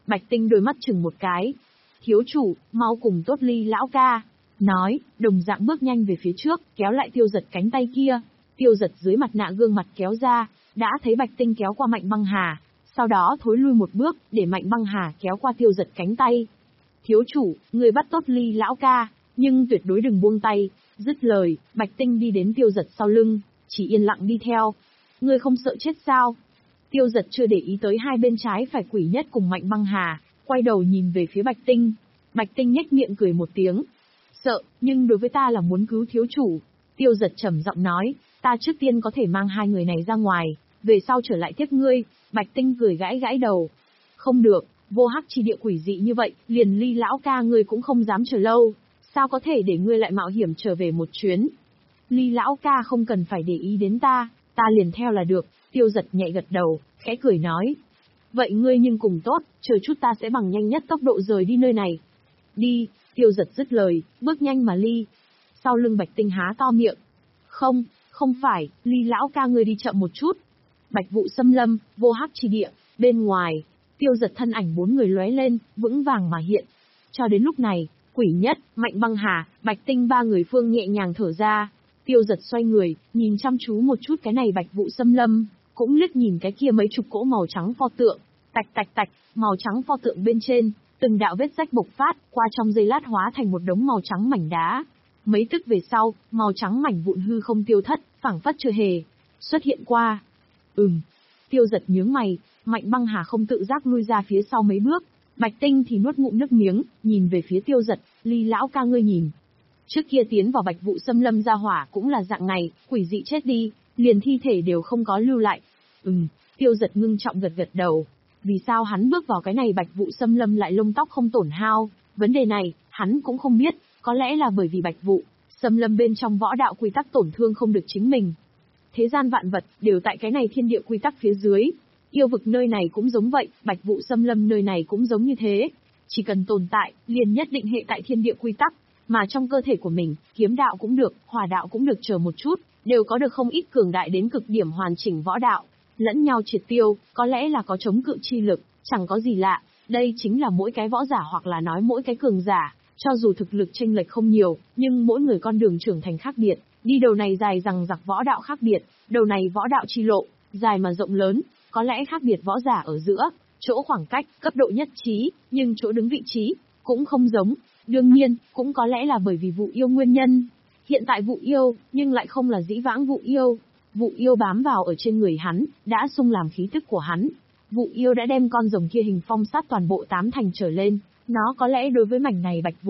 Bạch Tinh đôi mắt chừng một cái. Thiếu chủ, mau cùng Tốt Ly lão ca. Nói, đồng dạng bước nhanh về phía trước, kéo lại Tiêu Giật cánh tay kia. Tiêu Giật dưới mặt nạ gương mặt kéo ra, đã thấy Bạch Tinh kéo qua Mạnh Băng Hà, sau đó thối lui một bước, để Mạnh Băng Hà kéo qua Tiêu Giật cánh tay. Thiếu chủ, người bắt Tốt Ly lão ca, nhưng tuyệt đối đừng buông tay. Dứt lời, Bạch Tinh đi đến Tiêu Giật sau lưng, chỉ yên lặng đi theo. Ngươi không sợ chết sao? Tiêu Giật chưa để ý tới hai bên trái phải Quỷ Nhất cùng Mạnh Băng Hà, quay đầu nhìn về phía Bạch Tinh. Bạch Tinh nhếch miệng cười một tiếng. Sợ, nhưng đối với ta là muốn cứu thiếu chủ. Tiêu Giật trầm giọng nói, ta trước tiên có thể mang hai người này ra ngoài, về sau trở lại tiếp ngươi. Bạch Tinh cười gãi gãi đầu. Không được, vô hắc chi địa quỷ dị như vậy, liền Ly lão ca ngươi cũng không dám chờ lâu. Sao có thể để ngươi lại mạo hiểm trở về một chuyến? Ly lão ca không cần phải để ý đến ta, ta liền theo là được. Tiêu Giật nhẹ gật đầu, khẽ cười nói. Vậy ngươi nhưng cùng tốt, chờ chút ta sẽ bằng nhanh nhất tốc độ rời đi nơi này. Đi, Tiêu Giật dứt lời, bước nhanh mà ly. Sau lưng Bạch Tinh há to miệng. Không, không phải, Ly lão ca ngươi đi chậm một chút. Bạch vụ xâm lâm, vô hắc chi địa, bên ngoài, Tiêu Giật thân ảnh bốn người lóe lên, vững vàng mà hiện. Cho đến lúc này, Quỷ Nhất, Mạnh Băng Hà, Bạch Tinh ba người phương nhẹ nhàng thở ra. Tiêu Giật xoay người, nhìn chăm chú một chút cái này bạch vụ xâm lâm, cũng liếc nhìn cái kia mấy chục cỗ màu trắng pho tượng. Tạch tạch tạch, màu trắng pho tượng bên trên, từng đạo vết rách bộc phát, qua trong giây lát hóa thành một đống màu trắng mảnh đá. Mấy tức về sau, màu trắng mảnh vụn hư không tiêu thất, phảng phất chưa hề xuất hiện qua. Ừm. Tiêu Giật nhướng mày, Mạnh Băng Hà không tự giác lui ra phía sau mấy bước. Bạch Tinh thì nuốt ngụm nước miếng, nhìn về phía Tiêu Giật, Ly lão ca ngươi nhìn. Trước kia tiến vào bạch vụ xâm lâm ra hỏa cũng là dạng này, quỷ dị chết đi, liền thi thể đều không có lưu lại. Ừm, Tiêu Giật ngưng trọng gật gật đầu. Vì sao hắn bước vào cái này bạch vụ xâm lâm lại lông tóc không tổn hao? Vấn đề này, hắn cũng không biết, có lẽ là bởi vì bạch vụ xâm lâm bên trong võ đạo quy tắc tổn thương không được chính mình. Thế gian vạn vật đều tại cái này thiên địa quy tắc phía dưới. Yêu vực nơi này cũng giống vậy, bạch vụ xâm lâm nơi này cũng giống như thế. Chỉ cần tồn tại, liền nhất định hệ tại thiên địa quy tắc. Mà trong cơ thể của mình, kiếm đạo cũng được, hỏa đạo cũng được, chờ một chút, đều có được không ít cường đại đến cực điểm hoàn chỉnh võ đạo, lẫn nhau triệt tiêu, có lẽ là có chống cự chi lực, chẳng có gì lạ, đây chính là mỗi cái võ giả hoặc là nói mỗi cái cường giả, cho dù thực lực chênh lệch không nhiều, nhưng mỗi người con đường trưởng thành khác biệt, đi đầu này dài rằng giặc võ đạo khác biệt, đầu này võ đạo chi lộ, dài mà rộng lớn, có lẽ khác biệt võ giả ở giữa, chỗ khoảng cách, cấp độ nhất trí, nhưng chỗ đứng vị trí, cũng không giống. Đương nhiên, cũng có lẽ là bởi vì vụ yêu nguyên nhân. Hiện tại vụ yêu, nhưng lại không là dĩ vãng vụ yêu. Vụ yêu bám vào ở trên người hắn, đã xung làm khí tức của hắn. Vụ yêu đã đem con rồng kia hình phong sát toàn bộ tám thành trở lên. Nó có lẽ đối với mảnh này bạch vụ